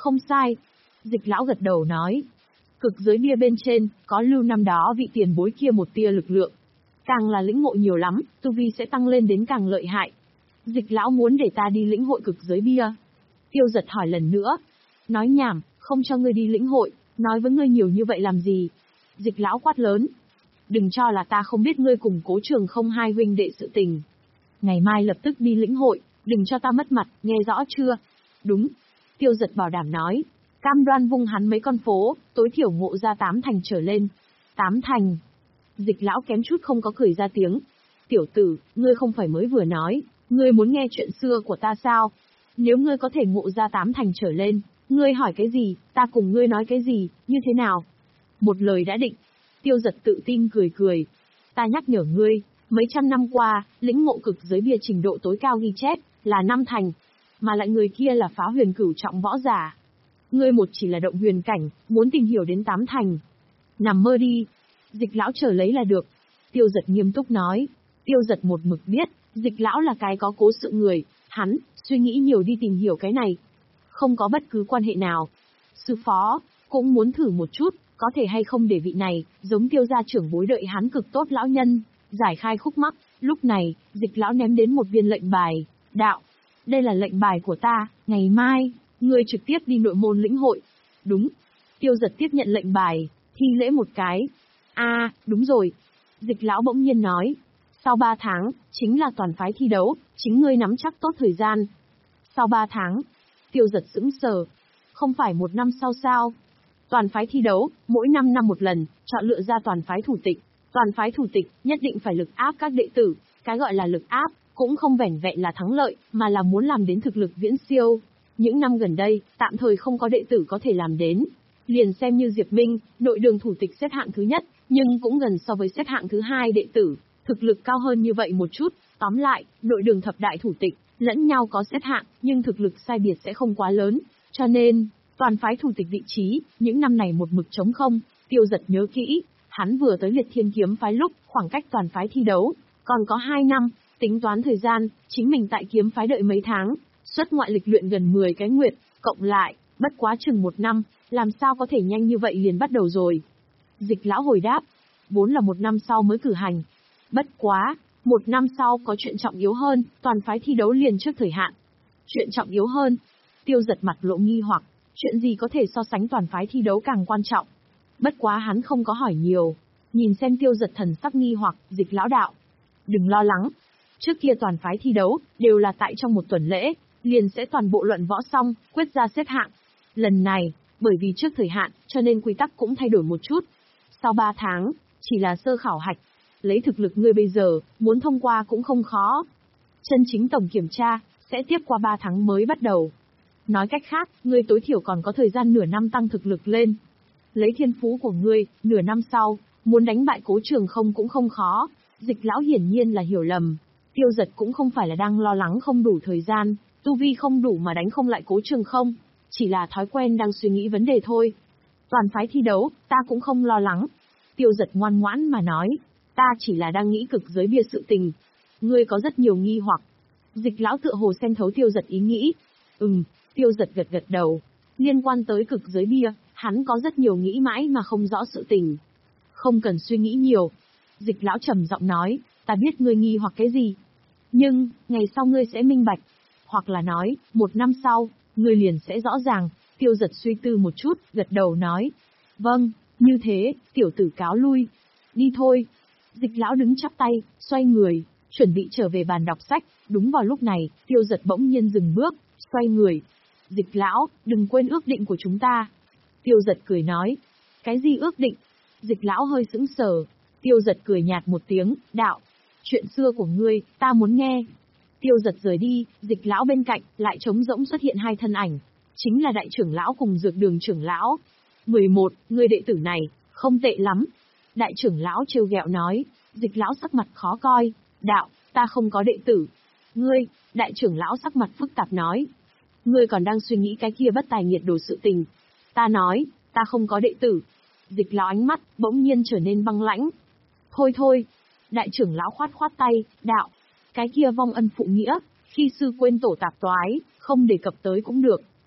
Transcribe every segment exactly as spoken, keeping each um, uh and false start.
Không sai. Dịch lão gật đầu nói. Cực giới bia bên trên, có lưu năm đó vị tiền bối kia một tia lực lượng. Càng là lĩnh ngộ nhiều lắm, tu vi sẽ tăng lên đến càng lợi hại. Dịch lão muốn để ta đi lĩnh hội cực giới bia. Tiêu Giật hỏi lần nữa. Nói nhảm, không cho ngươi đi lĩnh hội, nói với ngươi nhiều như vậy làm gì? Dịch lão quát lớn. Đừng cho là ta không biết ngươi cùng Cố Trường Không hai huynh đệ sự tình. Ngày mai lập tức đi lĩnh hội, đừng cho ta mất mặt, nghe rõ chưa? Đúng. Tiêu Giật bảo đảm nói. Cam đoan vung hắn mấy con phố, tối thiểu ngộ ra tám thành trở lên. Tám thành. Dịch lão kém chút không có cười ra tiếng. Tiểu tử, ngươi không phải mới vừa nói, ngươi muốn nghe chuyện xưa của ta sao? Nếu ngươi có thể ngộ ra tám thành trở lên, ngươi hỏi cái gì, ta cùng ngươi nói cái gì, như thế nào? Một lời đã định. Tiêu Giật tự tin cười cười. Ta nhắc nhở ngươi, mấy trăm năm qua, lĩnh ngộ cực giới bia trình độ tối cao ghi chép, là năm thành. Mà lại người kia là phá huyền cửu trọng võ giả. Ngươi một chỉ là động huyền cảnh, muốn tìm hiểu đến tám thành. Nằm mơ đi. Dịch lão chờ lấy là được. Tiêu Giật nghiêm túc nói. Tiêu Giật một mực biết, dịch lão là cái có cố sự người, hắn, suy nghĩ nhiều đi tìm hiểu cái này. Không có bất cứ quan hệ nào. Sư phó, cũng muốn thử một chút, có thể hay không để vị này, giống Tiêu gia trưởng bối đợi hắn cực tốt lão nhân, giải khai khúc mắc. Lúc này, dịch lão ném đến một viên lệnh bài. Đạo, đây là lệnh bài của ta, ngày mai, ngươi trực tiếp đi nội môn lĩnh hội. Đúng. Tiêu Giật tiếp nhận lệnh bài, thi lễ một cái. A, à, đúng rồi. Dịch lão bỗng nhiên nói. Sau ba tháng, chính là toàn phái thi đấu, chính ngươi nắm chắc tốt thời gian. Sau ba tháng, Tiêu Giật sững sờ. Không phải một năm sau sao? Toàn phái thi đấu, mỗi năm năm một lần, chọn lựa ra toàn phái thủ tịch. Toàn phái thủ tịch, nhất định phải lực áp các đệ tử. Cái gọi là lực áp, cũng không vẻn vẹn là thắng lợi, mà là muốn làm đến thực lực viễn siêu. Những năm gần đây, tạm thời không có đệ tử có thể làm đến. Liền xem như Diệp Minh, nội đường thủ tịch xếp hạng thứ nhất, nhưng cũng gần so với xếp hạng thứ hai đệ tử, thực lực cao hơn như vậy một chút. Tóm lại, nội đường thập đại thủ tịch, lẫn nhau có xếp hạng, nhưng thực lực sai biệt sẽ không quá lớn. Cho nên, toàn phái thủ tịch vị trí, những năm này một mực trống không. Tiêu Giật nhớ kỹ, hắn vừa tới Liệt Thiên kiếm phái lúc, khoảng cách toàn phái thi đấu, còn có hai năm, tính toán thời gian, chính mình tại kiếm phái đợi mấy tháng, xuất ngoại lịch luyện gần mười cái nguyệt, cộng lại, bất quá chừng một năm, làm sao có thể nhanh như vậy liền bắt đầu rồi. Dịch lão hồi đáp, vốn là một năm sau mới cử hành. Bất quá, một năm sau có chuyện trọng yếu hơn, toàn phái thi đấu liền trước thời hạn. Chuyện trọng yếu hơn? Tiêu Giật mặt lộ nghi hoặc, chuyện gì có thể so sánh toàn phái thi đấu càng quan trọng? Bất quá hắn không có hỏi nhiều, nhìn xem Tiêu Giật thần sắc nghi hoặc, dịch lão đạo. Đừng lo lắng, trước kia toàn phái thi đấu, đều là tại trong một tuần lễ, liền sẽ toàn bộ luận võ xong, quyết ra xếp hạng. Lần này, bởi vì trước thời hạn, cho nên quy tắc cũng thay đổi một chút. Sau ba tháng, chỉ là sơ khảo hạch. Lấy thực lực ngươi bây giờ, muốn thông qua cũng không khó. Chân chính tổng kiểm tra, sẽ tiếp qua ba tháng mới bắt đầu. Nói cách khác, ngươi tối thiểu còn có thời gian nửa năm tăng thực lực lên. Lấy thiên phú của ngươi, nửa năm sau, muốn đánh bại Cố Trường Không cũng không khó. Dịch lão hiển nhiên là hiểu lầm. Tiêu Giật cũng không phải là đang lo lắng không đủ thời gian, tu vi không đủ mà đánh không lại Cố Trường Không. Chỉ là thói quen đang suy nghĩ vấn đề thôi. Toàn phái thi đấu, ta cũng không lo lắng. Tiêu Giật ngoan ngoãn mà nói. Ta chỉ là đang nghĩ cực giới bia sự tình. Ngươi có rất nhiều nghi hoặc. Dịch lão tựa hồ xem thấu Tiêu Giật ý nghĩ. Ừm, Tiêu Giật gật gật đầu. Liên quan tới cực giới bia, hắn có rất nhiều nghĩ mãi mà không rõ sự tình. Không cần suy nghĩ nhiều. Dịch lão trầm giọng nói, ta biết ngươi nghi hoặc cái gì. Nhưng, ngày sau ngươi sẽ minh bạch. Hoặc là nói, một năm sau, ngươi liền sẽ rõ ràng. Tiêu Giật suy tư một chút, gật đầu nói. Vâng, như thế, tiểu tử cáo lui. Đi thôi. Dịch lão đứng chắp tay, xoay người, chuẩn bị trở về bàn đọc sách. Đúng vào lúc này, Tiêu Giật bỗng nhiên dừng bước, xoay người. Dịch lão, đừng quên ước định của chúng ta. Tiêu Giật cười nói. Cái gì ước định? Dịch lão hơi sững sờ. Tiêu Giật cười nhạt một tiếng, đạo. Chuyện xưa của ngươi, ta muốn nghe. Tiêu Giật rời đi, dịch lão bên cạnh, lại trống rỗng xuất hiện hai thân ảnh. Chính là đại trưởng lão cùng dược đường trưởng lão. mười một, người đệ tử này, không tệ lắm. Đại trưởng lão trêu ghẹo nói, dịch lão sắc mặt khó coi. Đạo, ta không có đệ tử. Ngươi, đại trưởng lão sắc mặt phức tạp nói. Ngươi còn đang suy nghĩ cái kia bất tài nghiệt đồ sự tình. Ta nói, ta không có đệ tử. Dịch lão ánh mắt, bỗng nhiên trở nên băng lãnh. Thôi thôi. Đại trưởng lão khoát khoát tay, đạo. Cái kia vong ân phụ nghĩa, khi sư quên tổ tạp toái, không đề cập tới cũng được.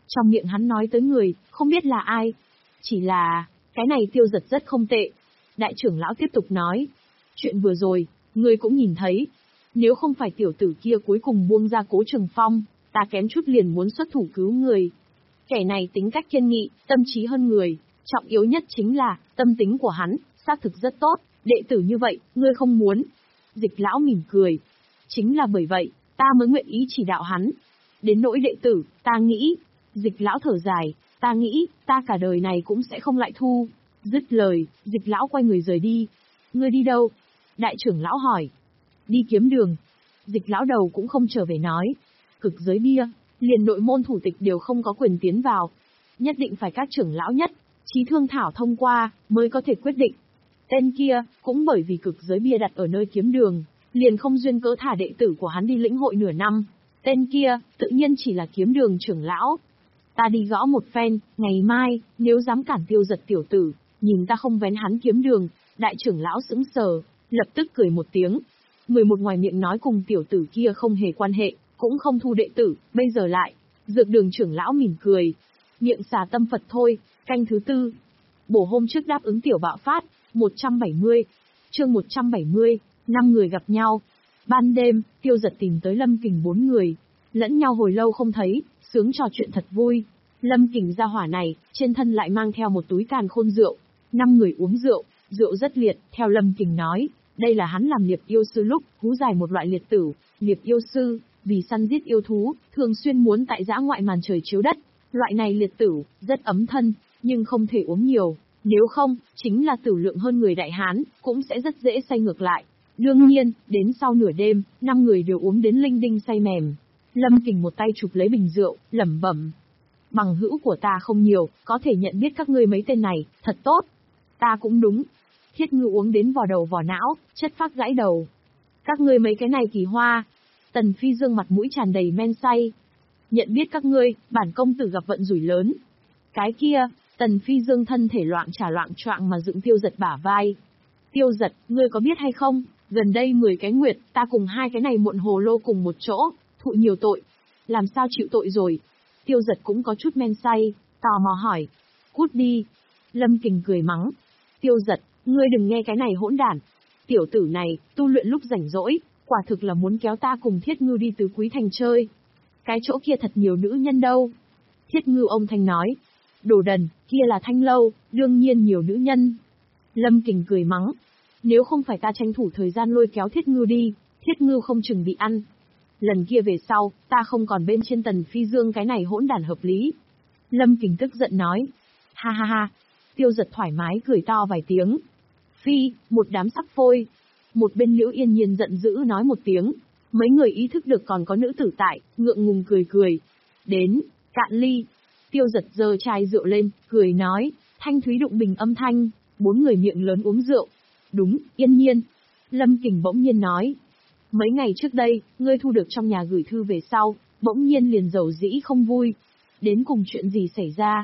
Trong miệng hắn nói tới người, không biết là ai. Chỉ là, cái này Tiêu Giật rất không tệ. Đại trưởng lão tiếp tục nói. Chuyện vừa rồi, ngươi cũng nhìn thấy. Nếu không phải tiểu tử kia cuối cùng buông ra Cố Trường Phong, ta kém chút liền muốn xuất thủ cứu người. Kẻ này tính cách kiên nghị, tâm trí hơn người. Trọng yếu nhất chính là, tâm tính của hắn, xác thực rất tốt. Đệ tử như vậy, ngươi không muốn. Dịch lão mỉm cười. Chính là bởi vậy, ta mới nguyện ý chỉ đạo hắn. Đến nỗi đệ tử, ta nghĩ. Dịch lão thở dài, ta nghĩ, ta cả đời này cũng sẽ không lại thu. Dứt lời, dịch lão quay người rời đi. Ngươi đi đâu? Đại trưởng lão hỏi. Đi kiếm đường. Dịch lão đầu cũng không trở về nói. Cực giới bia, liền nội môn thủ tịch đều không có quyền tiến vào. Nhất định phải các trưởng lão nhất, trí thương thảo thông qua, mới có thể quyết định. Tên kia, cũng bởi vì cực giới bia đặt ở nơi kiếm đường, liền không duyên cớ thả đệ tử của hắn đi lĩnh hội nửa năm. Tên kia, tự nhiên chỉ là kiếm đường trưởng lão. Ta đi gõ một phen, ngày mai, nếu dám cản Tiêu Giật tiểu tử, nhìn ta không vén hắn kiếm đường. Đại trưởng lão sững sờ, lập tức cười một tiếng. Người một ngoài miệng nói cùng tiểu tử kia không hề quan hệ, cũng không thu đệ tử, bây giờ lại. Dược đường trưởng lão mỉm cười. Miệng xà tâm Phật thôi, canh thứ tư. Bổ hôm trước đáp ứng tiểu bạo phát, một trăm bảy mươi. Chương một trăm bảy mươi, năm người gặp nhau. Ban đêm, Tiêu Giật tìm tới Lâm Kình bốn người. Lẫn nhau hồi lâu không thấy, sướng trò chuyện thật vui. Lâm Kình gia hỏa này, trên thân lại mang theo một túi càn khôn rượu. Năm người uống rượu, rượu rất liệt, theo Lâm Kình nói. Đây là hắn làm liệp yêu sư lúc, hú dài một loại liệt tử. Liệp yêu sư, vì săn giết yêu thú, thường xuyên muốn tại dã ngoại màn trời chiếu đất. Loại này liệt tử, rất ấm thân, nhưng không thể uống nhiều. Nếu không, chính là tử lượng hơn người Đại Hán, cũng sẽ rất dễ say ngược lại. Đương nhiên, đến sau nửa đêm, năm người đều uống đến linh đinh say mềm. Lâm Kình một tay chụp lấy bình rượu, lẩm bẩm. Bằng hữu của ta không nhiều, có thể nhận biết các ngươi mấy tên này, thật tốt. Ta cũng đúng. Thiết Ngư uống đến vò đầu vò não, chất phác gãy đầu. Các ngươi mấy cái này kỳ hoa. Tần Phi Dương mặt mũi tràn đầy men say. Nhận biết các ngươi, bản công tử gặp vận rủi lớn. Cái kia, Tần Phi Dương thân thể loạn trả loạn choạng mà dựng Tiêu Giật bả vai. Tiêu Giật, ngươi có biết hay không, gần đây mười cái nguyệt, ta cùng hai cái này muộn hồ lô cùng một chỗ, thụ nhiều tội. Làm sao chịu tội rồi? Tiêu Giật cũng có chút men say, tò mò hỏi. Cút đi. Lâm Kình cười mắng. Tiêu Giật, ngươi đừng nghe cái này hỗn đản. Tiểu tử này, tu luyện lúc rảnh rỗi, quả thực là muốn kéo ta cùng Thiết Ngư đi Tứ Quý Thành chơi. Cái chỗ kia thật nhiều nữ nhân đâu. Thiết Ngư ông Thanh nói. Đồ đần, kia là Thanh Lâu, đương nhiên nhiều nữ nhân. Lâm Kình cười mắng. Nếu không phải ta tranh thủ thời gian lôi kéo Thiết Ngư đi, Thiết Ngư không chừng bị ăn. Lần kia về sau, ta không còn bên trên Tần Phi Dương cái này hỗn đản hợp lý. Lâm Kình tức giận nói. Ha ha ha. Tiêu Giật thoải mái cười to vài tiếng. Phi, một đám sắc phôi. Một bên Liễu Yên Nhiên giận dữ nói một tiếng. Mấy người ý thức được còn có nữ tử tại, ngượng ngùng cười cười. Đến, cạn ly. Tiêu Giật giơ chai rượu lên, cười nói. Thanh thúy đụng bình âm thanh. Bốn người miệng lớn uống rượu. Đúng, Yên Nhiên. Lâm Kình bỗng nhiên nói. Mấy ngày trước đây, ngươi thu được trong nhà gửi thư về sau, bỗng nhiên liền dầu dĩ không vui. Đến cùng chuyện gì xảy ra?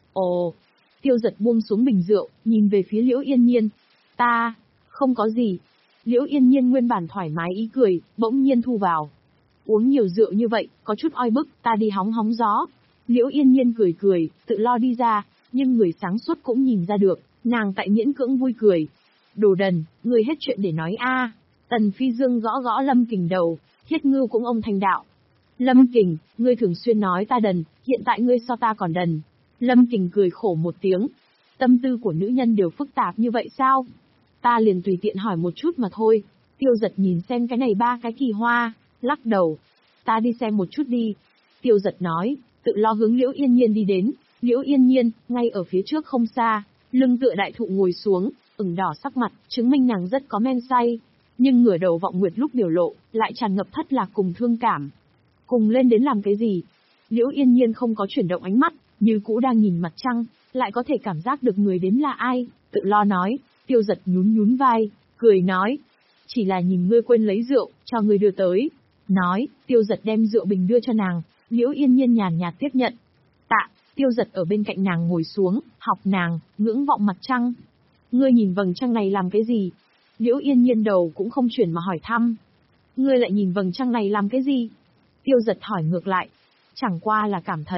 Ồ. Tiêu Giật buông xuống bình rượu, nhìn về phía Liễu Yên Nhiên. Ta, không có gì. Liễu Yên Nhiên nguyên bản thoải mái ý cười, bỗng nhiên thu vào. Uống nhiều rượu như vậy, có chút oi bức, ta đi hóng hóng gió. Liễu Yên Nhiên cười cười, tự lo đi ra, nhưng người sáng suốt cũng nhìn ra được, nàng tại miễn cưỡng vui cười. Đồ đần, người hết chuyện để nói a. Tần Phi Dương gõ gõ Lâm Kình đầu, Thiết Ngư cũng ông thành đạo. Lâm Kình, ngươi thường xuyên nói ta đần, hiện tại ngươi so ta còn đần. Lâm Kình cười khổ một tiếng. Tâm tư của nữ nhân đều phức tạp như vậy sao? Ta liền tùy tiện hỏi một chút mà thôi. Tiêu Giật nhìn xem cái này ba cái kỳ hoa, lắc đầu. Ta đi xem một chút đi. Tiêu Giật nói, tự lo hướng Liễu Yên Nhiên đi đến. Liễu Yên Nhiên, ngay ở phía trước không xa, lưng tựa đại thụ ngồi xuống, ửng đỏ sắc mặt, chứng minh nàng rất có men say. Nhưng ngửa đầu vọng nguyệt lúc biểu lộ, lại tràn ngập thất lạc cùng thương cảm. Cùng lên đến làm cái gì? Liễu Yên Nhiên không có chuyển động ánh mắt, như cũ đang nhìn mặt trăng, lại có thể cảm giác được người đến là ai, tự lo nói. Tiêu Giật nhún nhún vai, cười nói. Chỉ là nhìn ngươi quên lấy rượu, cho ngươi đưa tới. Nói, Tiêu Giật đem rượu bình đưa cho nàng, Liễu Yên Nhiên nhàn nhạt tiếp nhận. Tạ, Tiêu Giật ở bên cạnh nàng ngồi xuống, học nàng, ngưỡng vọng mặt trăng. Ngươi nhìn vầng trăng này làm cái gì? Liễu Yên Nhiên đầu cũng không chuyển mà hỏi thăm. Ngươi lại nhìn vầng trăng này làm cái gì? Tiêu Giật hỏi ngược lại. Chẳng qua là cảm thấy,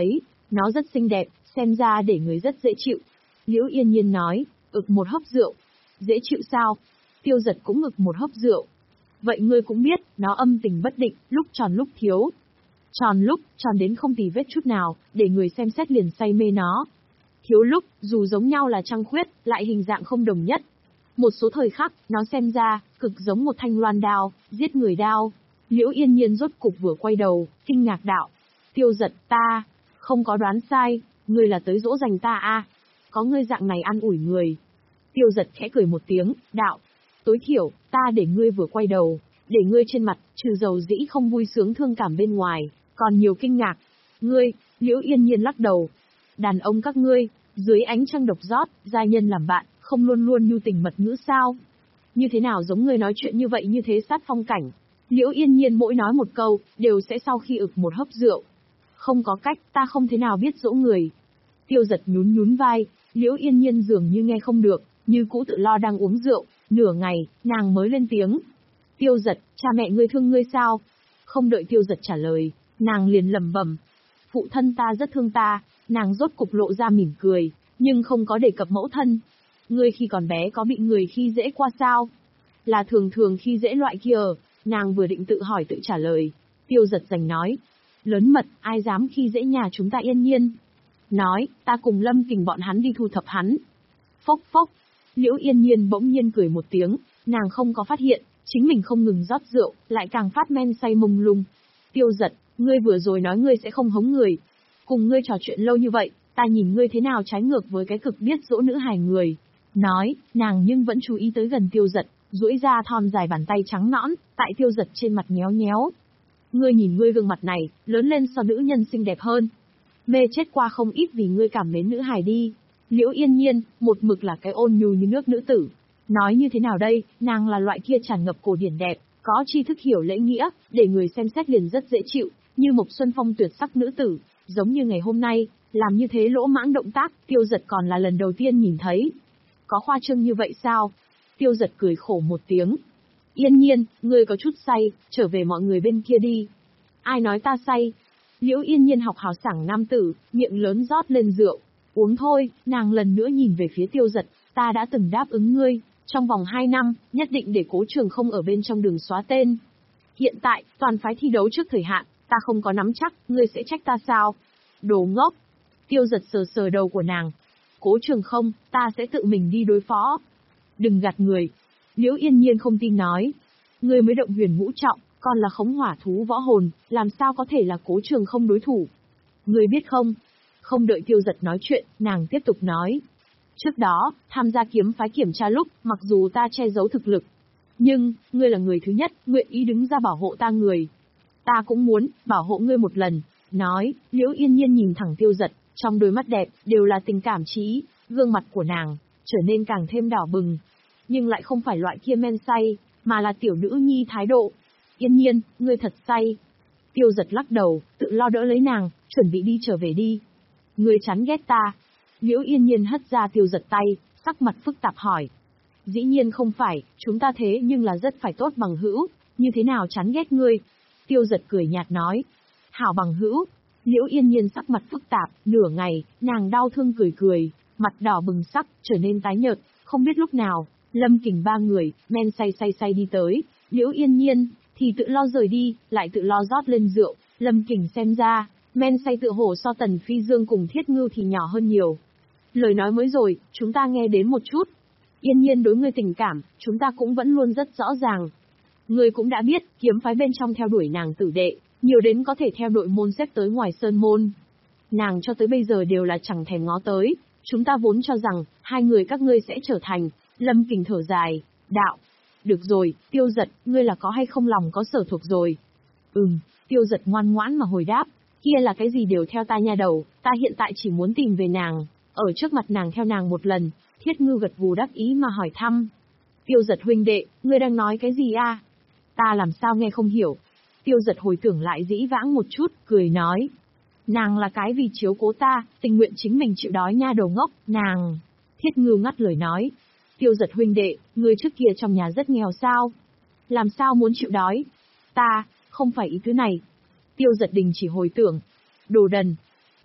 Nó rất xinh đẹp, xem ra để người rất dễ chịu. Liễu Yên Nhiên nói, ực một hớp rượu. Dễ chịu sao? Tiêu Giật cũng ực một hớp rượu. Vậy ngươi cũng biết, nó âm tình bất định, lúc tròn lúc thiếu. Tròn lúc, tròn đến không tì vết chút nào, để người xem xét liền say mê nó. Thiếu lúc, dù giống nhau là trăng khuyết, lại hình dạng không đồng nhất. Một số thời khắc, nó xem ra, cực giống một thanh loan đao, giết người đao. Liễu Yên Nhiên rốt cục vừa quay đầu, kinh ngạc đạo. Tiêu Giật, ta, không có đoán sai, ngươi là tới dỗ dành ta à? Có ngươi dạng này ăn ủi người. Tiêu Giật khẽ cười một tiếng, đạo. Tối thiểu, ta để ngươi vừa quay đầu, để ngươi trên mặt, trừ dầu dĩ không vui sướng thương cảm bên ngoài, còn nhiều kinh ngạc. Ngươi, Liễu Yên Nhiên lắc đầu. Đàn ông các ngươi, dưới ánh trăng độc rót, giai nhân làm bạn, không luôn luôn nhu tình mật ngữ sao? Như thế nào giống ngươi nói chuyện như vậy như thế sát phong cảnh? Liễu Yên Nhiên mỗi nói một câu, đều sẽ sau khi ực một hớp rượu. Không có cách, ta không thế nào biết dỗ người. Tiêu Giật nhún nhún vai, Liễu Yên Nhiên dường như nghe không được, như cũ tự lo đang uống rượu, nửa ngày, nàng mới lên tiếng. Tiêu Giật, cha mẹ ngươi thương ngươi sao? Không đợi Tiêu Giật trả lời, nàng liền lẩm bẩm. Phụ thân ta rất thương ta, nàng rốt cục lộ ra mỉm cười, nhưng không có đề cập mẫu thân. Ngươi khi còn bé có bị người khi dễ qua sao? Là thường thường khi dễ loại kia, nàng vừa định tự hỏi tự trả lời. Tiêu Giật giành nói. Lớn mật, ai dám khi dễ nhà chúng ta Yên Nhiên? Nói, ta cùng Lâm Kình bọn hắn đi thu thập hắn. Phốc phốc. Liễu Yên Nhiên bỗng nhiên cười một tiếng, nàng không có phát hiện, chính mình không ngừng rót rượu, lại càng phát men say mông lung. Tiêu Giật, ngươi vừa rồi nói ngươi sẽ không hống người. Cùng ngươi trò chuyện lâu như vậy, ta nhìn ngươi thế nào trái ngược với cái cực biết dỗ nữ hài người. Nói, nàng nhưng vẫn chú ý tới gần Tiêu Giật, duỗi ra thon dài bàn tay trắng nõn, tại Tiêu Giật trên mặt nhéo nhéo. Ngươi nhìn ngươi gương mặt này, lớn lên so nữ nhân xinh đẹp hơn. Mê chết qua không ít vì ngươi cảm mến nữ hài đi. Liễu Yên Nhiên, một mực là cái ôn nhu như nước nữ tử. Nói như thế nào đây, nàng là loại kia tràn ngập cổ điển đẹp, có tri thức hiểu lễ nghĩa, để người xem xét liền rất dễ chịu, như một xuân phong tuyệt sắc nữ tử, giống như ngày hôm nay, làm như thế lỗ mãng động tác, Tiêu Giật còn là lần đầu tiên nhìn thấy. Có khoa trương như vậy sao? Tiêu Giật cười khổ một tiếng. Yên Nhiên, ngươi có chút say, trở về mọi người bên kia đi. Ai nói ta say? Liễu Yên Nhiên học hào sảng nam tử, miệng lớn rót lên rượu. Uống thôi, nàng lần nữa nhìn về phía Tiêu Giật, ta đã từng đáp ứng ngươi, trong vòng hai năm, nhất định để Cố Trường không ở bên trong đường xóa tên. Hiện tại, toàn phái thi đấu trước thời hạn, ta không có nắm chắc, ngươi sẽ trách ta sao? Đồ ngốc. Tiêu Giật sờ sờ đầu của nàng. Cố Trường không, ta sẽ tự mình đi đối phó. Đừng gạt người. Liễu Yên Nhiên không tin nói. Ngươi mới động huyền ngũ trọng, còn là khống hỏa thú võ hồn, làm sao có thể là Cố Trường không đối thủ? Ngươi biết không? Không đợi Tiêu Giật nói chuyện, nàng tiếp tục nói. Trước đó, tham gia kiếm phái kiểm tra lúc, mặc dù ta che giấu thực lực, nhưng, ngươi là người thứ nhất, nguyện ý đứng ra bảo hộ ta người. Ta cũng muốn, bảo hộ ngươi một lần. Nói, Liễu Yên Nhiên nhìn thẳng Tiêu Giật, trong đôi mắt đẹp, đều là tình cảm trí, gương mặt của nàng, trở nên càng thêm đỏ bừng. Nhưng lại không phải loại kia men say, mà là tiểu nữ nhi thái độ. Yên Nhiên, ngươi thật say. Tiêu Giật lắc đầu, tự lo đỡ lấy nàng, chuẩn bị đi trở về đi. Ngươi chán ghét ta. Liễu Yên Nhiên hất ra Tiêu Giật tay, sắc mặt phức tạp hỏi. Dĩ nhiên không phải, chúng ta thế nhưng là rất phải tốt bằng hữu, như thế nào chán ghét ngươi? Tiêu Giật cười nhạt nói. Hảo bằng hữu. Liễu Yên Nhiên sắc mặt phức tạp, nửa ngày, nàng đau thương cười cười, mặt đỏ bừng sắc, trở nên tái nhợt, không biết lúc nào, Lâm Kình ba người, men say say say đi tới, Liễu Yên Nhiên, thì tự lo rời đi, lại tự lo rót lên rượu, Lâm Kình xem ra, men say tự hổ so Tần Phi Dương cùng Thiết Ngưu thì nhỏ hơn nhiều. Lời nói mới rồi, chúng ta nghe đến một chút. Yên Nhiên đối ngươi tình cảm, chúng ta cũng vẫn luôn rất rõ ràng. Ngươi cũng đã biết, kiếm phái bên trong theo đuổi nàng tử đệ, nhiều đến có thể theo đội môn xếp tới ngoài sơn môn. Nàng cho tới bây giờ đều là chẳng thèm ngó tới, chúng ta vốn cho rằng, hai người các ngươi sẽ trở thành. Lâm Kình thở dài, đạo. Được rồi, Tiêu Giật, ngươi là có hay không lòng có sở thuộc rồi. Ừm, Tiêu Giật ngoan ngoãn mà hồi đáp, kia là cái gì đều theo ta nha đầu, ta hiện tại chỉ muốn tìm về nàng, ở trước mặt nàng theo nàng một lần. Thiết Ngưu gật gù đắc ý mà hỏi thăm. Tiêu Giật huynh đệ, ngươi đang nói cái gì a? Ta làm sao nghe không hiểu. Tiêu Giật hồi tưởng lại dĩ vãng một chút, cười nói. Nàng là cái vì chiếu cố ta, tình nguyện chính mình chịu đói nha đầu ngốc, nàng. Thiết Ngưu ngắt lời nói. Tiêu Giật huynh đệ, ngươi trước kia trong nhà rất nghèo sao? Làm sao muốn chịu đói? Ta, không phải ý thứ này. Tiêu Giật đình chỉ hồi tưởng. Đồ đần.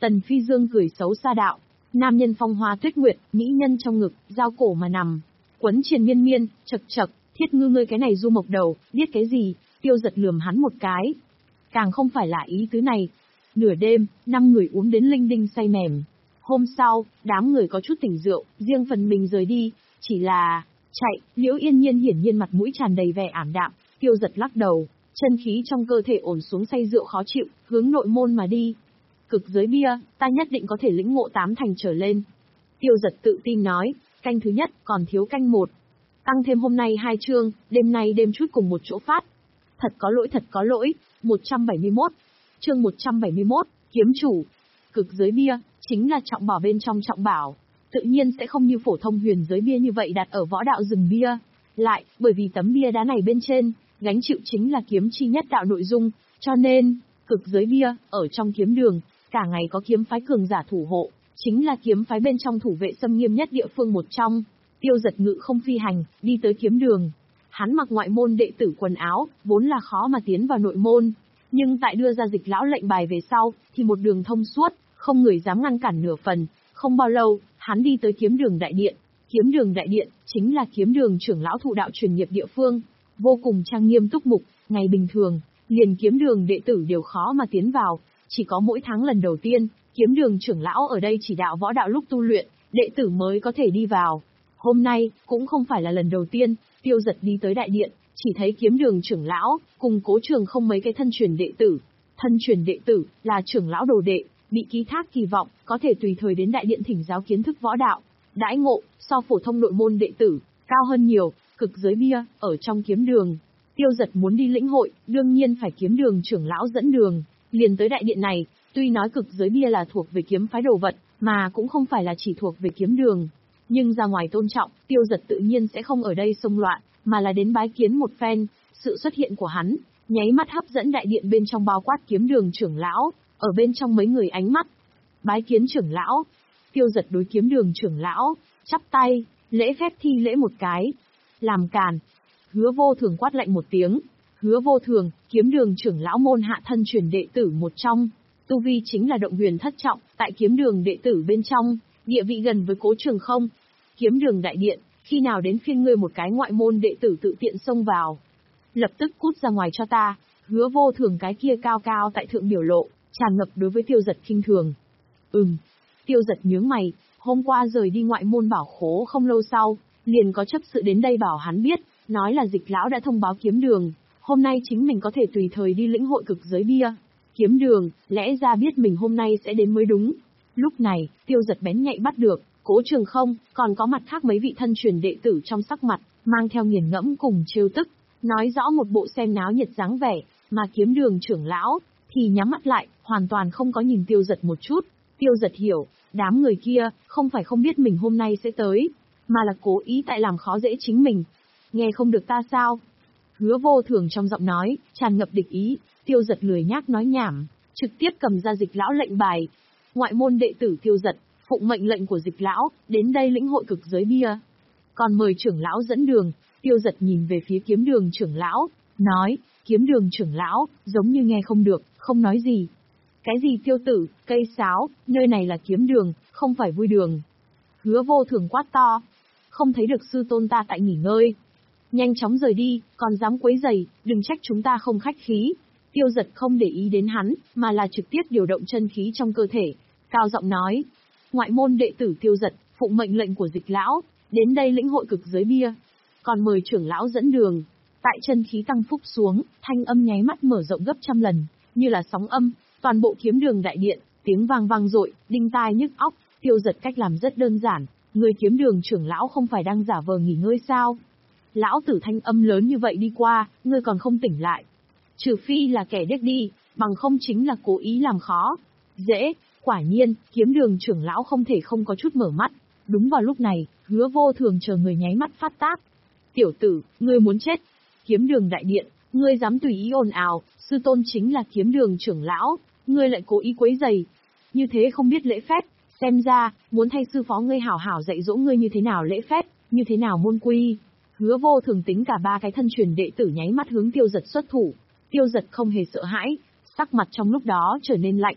Tần Phi Dương cười xấu xa đạo. Nam nhân phong hoa tuyết nguyệt, mỹ nhân trong ngực, giao cổ mà nằm. Quấn triền miên miên, chật chật, Thiết Ngư ngươi cái này du mộc đầu, biết cái gì? Tiêu Giật lườm hắn một cái. Càng không phải là ý tứ này. Nửa đêm, năm người uống đến linh đinh say mềm. Hôm sau, đám người có chút tỉnh rượu, riêng phần mình rời đi, chỉ là... chạy, Liễu Yên Nhiên hiển nhiên mặt mũi tràn đầy vẻ ảm đạm, Tiêu Giật lắc đầu, chân khí trong cơ thể ổn xuống say rượu khó chịu, hướng nội môn mà đi. Cực giới bia, ta nhất định có thể lĩnh ngộ tám thành trở lên. Tiêu Giật tự tin nói, canh thứ nhất, còn thiếu canh một. Tăng thêm hôm nay hai chương, đêm nay đêm chút cùng một chỗ phát. Thật có lỗi thật có lỗi, một trăm bảy mươi mốt. Chương một trăm bảy mươi mốt, kiếm chủ. Cực giới bia, chính là trọng bảo bên trong trọng bảo. Tự nhiên sẽ không như phổ thông huyền giới bia như vậy đặt ở võ đạo rừng bia. Lại, bởi vì tấm bia đá này bên trên, gánh chịu chính là kiếm chi nhất đạo nội dung, cho nên, cực giới bia, ở trong kiếm đường, cả ngày có kiếm phái cường giả thủ hộ, chính là kiếm phái bên trong thủ vệ xâm nghiêm nhất địa phương một trong. Tiêu Giật ngự không phi hành, đi tới kiếm đường. Hắn mặc ngoại môn đệ tử quần áo, vốn là khó mà tiến vào nội môn, nhưng tại đưa ra Dịch lão lệnh bài về sau, thì một đường thông suốt, không người dám ngăn cản nửa phần. Không bao lâu, hắn đi tới kiếm đường đại điện. Kiếm đường đại điện, chính là kiếm đường trưởng lão thụ đạo truyền nghiệp địa phương, vô cùng trang nghiêm túc mục, ngày bình thường, liền kiếm đường đệ tử đều khó mà tiến vào, chỉ có mỗi tháng lần đầu tiên, kiếm đường trưởng lão ở đây chỉ đạo võ đạo lúc tu luyện, đệ tử mới có thể đi vào. Hôm nay, cũng không phải là lần đầu tiên, Tiêu Giật đi tới đại điện, chỉ thấy kiếm đường trưởng lão, cùng Cố Trường không mấy cái thân truyền đệ tử. Thân truyền đệ tử, là trưởng lão đồ đệ, bị ký thác kỳ vọng, có thể tùy thời đến đại điện thỉnh giáo kiến thức võ đạo. Đãi ngộ, so phổ thông nội môn đệ tử, cao hơn nhiều, cực giới bia, ở trong kiếm đường. Tiêu Giật muốn đi lĩnh hội, đương nhiên phải kiếm đường trưởng lão dẫn đường, liền tới đại điện này, tuy nói cực giới bia là thuộc về kiếm phái đồ vật, mà cũng không phải là chỉ thuộc về kiếm đường. Nhưng ra ngoài tôn trọng, Tiêu Giật tự nhiên sẽ không ở đây xông loạn, mà là đến bái kiến một phen. Sự xuất hiện của hắn, nháy mắt hấp dẫn đại điện bên trong bao quát kiếm đường trưởng lão, ở bên trong mấy người ánh mắt. Bái kiến trưởng lão, Tiêu Giật đối kiếm đường trưởng lão, chắp tay, lễ phép thi lễ một cái. Làm càn. Hứa Vô Thường quát lạnh một tiếng. Hứa Vô Thường, kiếm đường trưởng lão môn hạ thân truyền đệ tử một trong. Tu vi chính là động huyền thất trọng, tại kiếm đường đệ tử bên trong, địa vị gần với Cố Trường không. Kiếm đường đại điện, khi nào đến phiên ngươi một cái ngoại môn đệ tử tự tiện xông vào. Lập tức cút ra ngoài cho ta. Hứa Vô Thường cái kia cao cao tại thượng biểu lộ, tràn ngập đối với Tiêu Giật khinh thường. Ừm. Tiêu Giật nhướng mày, hôm qua rời đi ngoại môn bảo khố không lâu sau, liền có chấp sự đến đây bảo hắn biết, nói là Dịch lão đã thông báo kiếm đường, hôm nay chính mình có thể tùy thời đi lĩnh hội cực giới bia. Kiếm đường, lẽ ra biết mình hôm nay sẽ đến mới đúng. Lúc này, Tiêu Giật bén nhạy bắt được, Cố Trường không, còn có mặt khác mấy vị thân truyền đệ tử trong sắc mặt, mang theo nghiền ngẫm cùng trêu tức, nói rõ một bộ xem náo nhiệt dáng vẻ, mà kiếm đường trưởng lão, thì nhắm mắt lại, hoàn toàn không có nhìn Tiêu Giật một chút. Tiêu Giật hiểu, đám người kia, không phải không biết mình hôm nay sẽ tới, mà là cố ý tại làm khó dễ chính mình. Nghe không được ta sao? Hứa Vô Thường trong giọng nói, tràn ngập địch ý. Tiêu Giật lười nhác nói nhảm, trực tiếp cầm ra Dịch lão lệnh bài. Ngoại môn đệ tử Tiêu Giật, phụng mệnh lệnh của Dịch lão, đến đây lĩnh hội cực giới bia. Còn mời trưởng lão dẫn đường. Tiêu Giật nhìn về phía kiếm đường trưởng lão, nói, kiếm đường trưởng lão, giống như nghe không được, không nói gì. Cái gì Tiêu tử, cây sáo, nơi này là kiếm đường, không phải vui đường. Hứa Vô Thường quát to, không thấy được sư tôn ta tại nghỉ ngơi. Nhanh chóng rời đi, còn dám quấy rầy, đừng trách chúng ta không khách khí. Tiêu Giật không để ý đến hắn, mà là trực tiếp điều động chân khí trong cơ thể, cao giọng nói, ngoại môn đệ tử Tiêu Giật, phụng mệnh lệnh của Dịch lão, đến đây lĩnh hội cực giới bia. Còn mời trưởng lão dẫn đường. Tại chân khí tăng phúc xuống, thanh âm nháy mắt mở rộng gấp trăm lần, như là sóng âm, toàn bộ kiếm đường đại điện, tiếng vang vang dội, đinh tai nhức óc. Tiêu Giật cách làm rất đơn giản, người kiếm đường trưởng lão không phải đang giả vờ nghỉ ngơi sao? Lão tử thanh âm lớn như vậy đi qua, ngươi còn không tỉnh lại. Trừ phi là kẻ điếc đi, bằng không chính là cố ý làm khó. Dễ, quả nhiên, kiếm đường trưởng lão không thể không có chút mở mắt. Đúng vào lúc này, Hứa Vô Thường chờ người nháy mắt phát tác. Tiểu tử, ngươi muốn chết. Kiếm đường đại điện, ngươi dám tùy ý ồn ào, sư tôn chính là kiếm đường trưởng lão, ngươi lại cố ý quấy rầy. Như thế không biết lễ phép, xem ra, muốn thay sư phó ngươi hảo hảo dạy dỗ ngươi như thế nào lễ phép, như thế nào môn quy. Hứa Vô Thường tính cả ba cái thân truyền đệ tử nháy mắt hướng Tiêu Giật xuất thủ. Tiêu Giật không hề sợ hãi, sắc mặt trong lúc đó trở nên lạnh.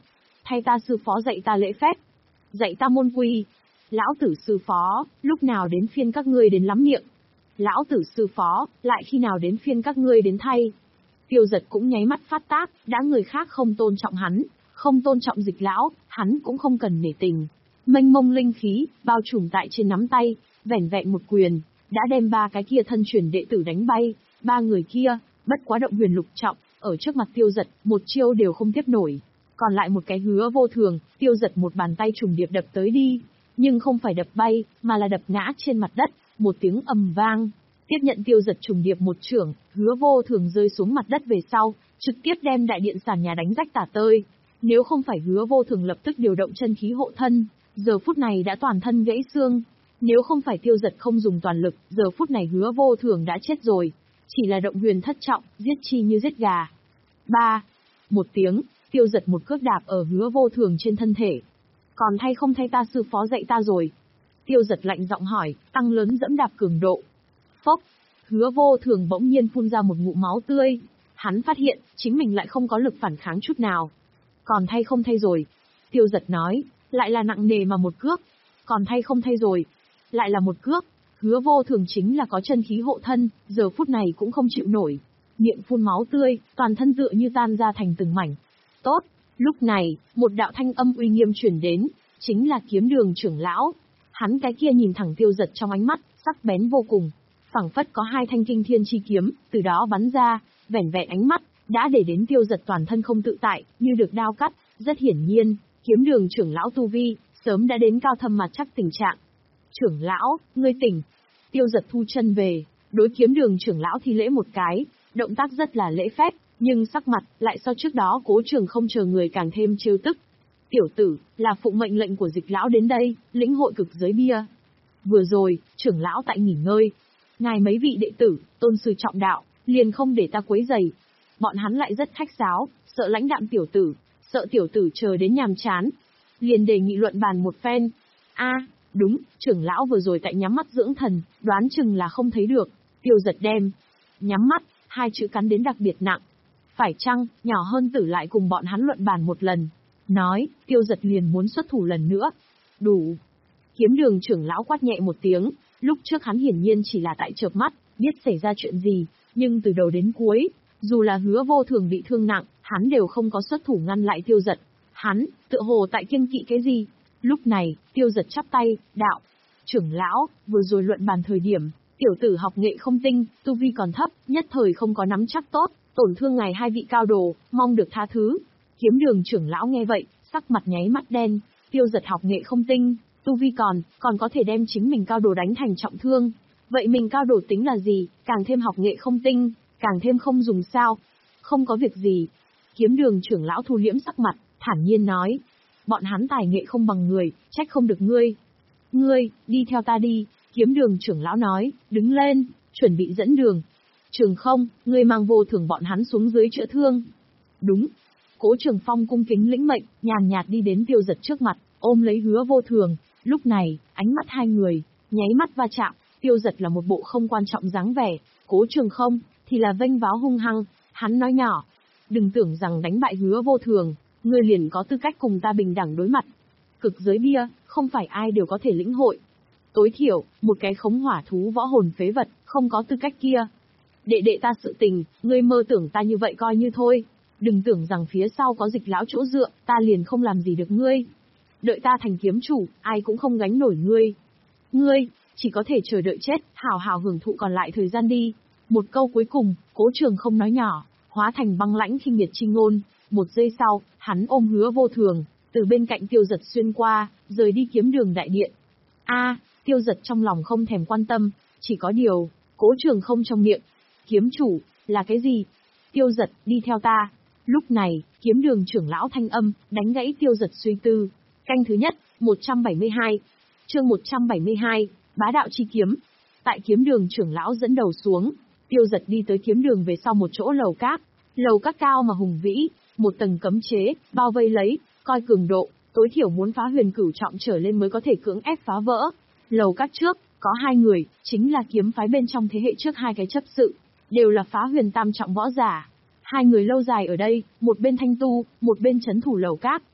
thay ta sư phó dạy ta lễ phép, dạy ta môn quy. Lão tử sư phó, lúc nào đến phiên các ngươi đến lắm miệng? Lão tử sư phó, lại khi nào đến phiên các ngươi đến thay? Tiêu Dật cũng nháy mắt phát tác, đã người khác không tôn trọng hắn, không tôn trọng Dịch lão, hắn cũng không cần nể tình. Mênh mông linh khí, bao trùm tại trên nắm tay, vẻn vẹn một quyền, đã đem ba cái kia thân truyền đệ tử đánh bay, ba người kia, bất quá động huyền lục trọng, ở trước mặt Tiêu Dật, một chiêu đều không tiếp nổi. Còn lại một cái Hứa Vô Thường, Tiêu Dật một bàn tay trùng điệp đập tới đi, nhưng không phải đập bay, mà là đập ngã trên mặt đất, một tiếng ầm vang. Tiếp nhận Tiêu Dật trùng điệp một chưởng, Hứa Vô Thường rơi xuống mặt đất về sau, trực tiếp đem đại điện sàn nhà đánh rách tả tơi. Nếu không phải Hứa Vô Thường lập tức điều động chân khí hộ thân, giờ phút này đã toàn thân gãy xương. Nếu không phải Tiêu Dật không dùng toàn lực, giờ phút này Hứa Vô Thường đã chết rồi. Chỉ là động huyền thất trọng, giết chi như giết gà. Ba. Một tiếng, Tiêu Dật một cước đạp ở Hứa Vô Thường trên thân thể. Còn thay không thay ta sư phó dạy ta rồi? Tiêu Dật lạnh giọng hỏi, tăng lớn dẫm đạp cường độ. Phốc, Hứa Vô Thường bỗng nhiên phun ra một ngụm máu tươi. Hắn phát hiện, chính mình lại không có lực phản kháng chút nào. Còn thay không thay rồi? Tiêu Dật nói, lại là nặng nề mà một cước. Còn thay không thay rồi? Lại là một cước. Hứa Vô Thường chính là có chân khí hộ thân, giờ phút này cũng không chịu nổi. Miệng phun máu tươi, toàn thân tựa như tan ra thành từng mảnh. Tốt, lúc này, một đạo thanh âm uy nghiêm truyền đến, chính là Kiếm Đường trưởng lão. Hắn cái kia nhìn thẳng Tiêu Dật trong ánh mắt, sắc bén vô cùng. Phảng phất có hai thanh kinh thiên chi kiếm, từ đó bắn ra, vẻn vẹn ánh mắt, đã để đến Tiêu Dật toàn thân không tự tại, như được đao cắt. Rất hiển nhiên, Kiếm Đường trưởng lão tu vi, sớm đã đến cao thâm mặt chắc tình trạng. Trưởng lão, ngươi tỉnh. Tiêu Dật thu chân về, đối Kiếm Đường trưởng lão thi lễ một cái, động tác rất là lễ phép, nhưng sắc mặt lại so trước đó Cố Trường không chờ người càng thêm trêu tức. Tiểu tử, là phụ mệnh lệnh của Dịch lão đến đây, lĩnh hội cực giới bia. Vừa rồi, trưởng lão tại nghỉ ngơi. Ngài mấy vị đệ tử, tôn sư trọng đạo, liền không để ta quấy rầy. Bọn hắn lại rất khách sáo, sợ lãnh đạm tiểu tử, sợ tiểu tử chờ đến nhàm chán. Liền đề nghị luận bàn một phen. A, đúng, trưởng lão vừa rồi tại nhắm mắt dưỡng thần, đoán chừng là không thấy được. Tiêu Dật đem nhắm mắt, hai chữ cắn đến đặc biệt nặng. Phải chăng, nhỏ hơn tử lại cùng bọn hắn luận bàn một lần. Nói, Tiêu Dật liền muốn xuất thủ lần nữa. Đủ. Kiếm Đường trưởng lão quát nhẹ một tiếng, lúc trước hắn hiển nhiên chỉ là tại chợp mắt, biết xảy ra chuyện gì, nhưng từ đầu đến cuối, dù là Hứa Vô Thường bị thương nặng, hắn đều không có xuất thủ ngăn lại Tiêu Dật. Hắn, tựa hồ tại kiêng kỵ cái gì? Lúc này, Tiêu Dật chắp tay, đạo. Trưởng lão, vừa rồi luận bàn thời điểm, tiểu tử học nghệ không tinh, tu vi còn thấp, nhất thời không có nắm chắc tốt, tổn thương ngài hai vị cao đồ, mong được tha thứ. Kiếm Đường trưởng lão nghe vậy, sắc mặt nháy mắt đen, Tiêu Dật học nghệ không tinh, tu vi còn, còn có thể đem chính mình cao đồ đánh thành trọng thương. Vậy mình cao đồ tính là gì, càng thêm học nghệ không tinh, càng thêm không dùng sao? Không có việc gì. Kiếm Đường trưởng lão thu liễm sắc mặt, thản nhiên nói. Bọn hắn tài nghệ không bằng người, trách không được ngươi. Ngươi, đi theo ta đi, Kiếm Đường trưởng lão nói, đứng lên, chuẩn bị dẫn đường. Trường không, ngươi mang Vô Thường bọn hắn xuống dưới chữa thương. Đúng. Cố Trường Phong cung kính lĩnh mệnh, nhàn nhạt đi đến Tiêu Dật trước mặt, ôm lấy Hứa Vô Thường. Lúc này, ánh mắt hai người, nháy mắt va chạm, Tiêu Dật là một bộ không quan trọng dáng vẻ, Cố Trường Không, thì là vênh váo hung hăng, hắn nói nhỏ. Đừng tưởng rằng đánh bại Hứa Vô Thường, ngươi liền có tư cách cùng ta bình đẳng đối mặt. Cực giới bia, không phải ai đều có thể lĩnh hội. Tối thiểu, một cái khống hỏa thú võ hồn phế vật, không có tư cách kia. Đệ đệ ta sự tình, ngươi mơ tưởng ta như vậy coi như thôi. Đừng tưởng rằng phía sau có Dịch lão chỗ dựa, ta liền không làm gì được ngươi. Đợi ta thành kiếm chủ, ai cũng không gánh nổi ngươi. Ngươi, chỉ có thể chờ đợi chết, hào hào hưởng thụ còn lại thời gian đi. Một câu cuối cùng, Cố Trường không nói nhỏ, hóa thành băng lãnh khinh miệt chi ngôn. Một giây sau, hắn ôm Hứa Vô Thường, từ bên cạnh Tiêu Dật xuyên qua, rời đi Kiếm Đường đại điện. A, Tiêu Dật trong lòng không thèm quan tâm, chỉ có điều, Cố Trường không trong miệng. Kiếm chủ, là cái gì? Tiêu Dật, đi theo ta. Lúc này, Kiếm Đường trưởng lão thanh âm, đánh gãy Tiêu Dật suy tư. Canh thứ nhất, một trăm bảy mươi hai. Chương một trăm bảy mươi hai, Bá đạo chi kiếm. Tại Kiếm Đường trưởng lão dẫn đầu xuống, Tiêu Dật đi tới Kiếm Đường về sau một chỗ lầu các. Lầu các cao mà hùng vĩ, một tầng cấm chế, bao vây lấy, coi cường độ, tối thiểu muốn phá huyền cửu trọng trở lên mới có thể cưỡng ép phá vỡ. Lầu các trước, có hai người, chính là kiếm phái bên trong thế hệ trước hai cái chấp sự, đều là phá huyền tam trọng võ giả. Hai người lâu dài ở đây, một bên thanh tu, một bên trấn thủ lầu các.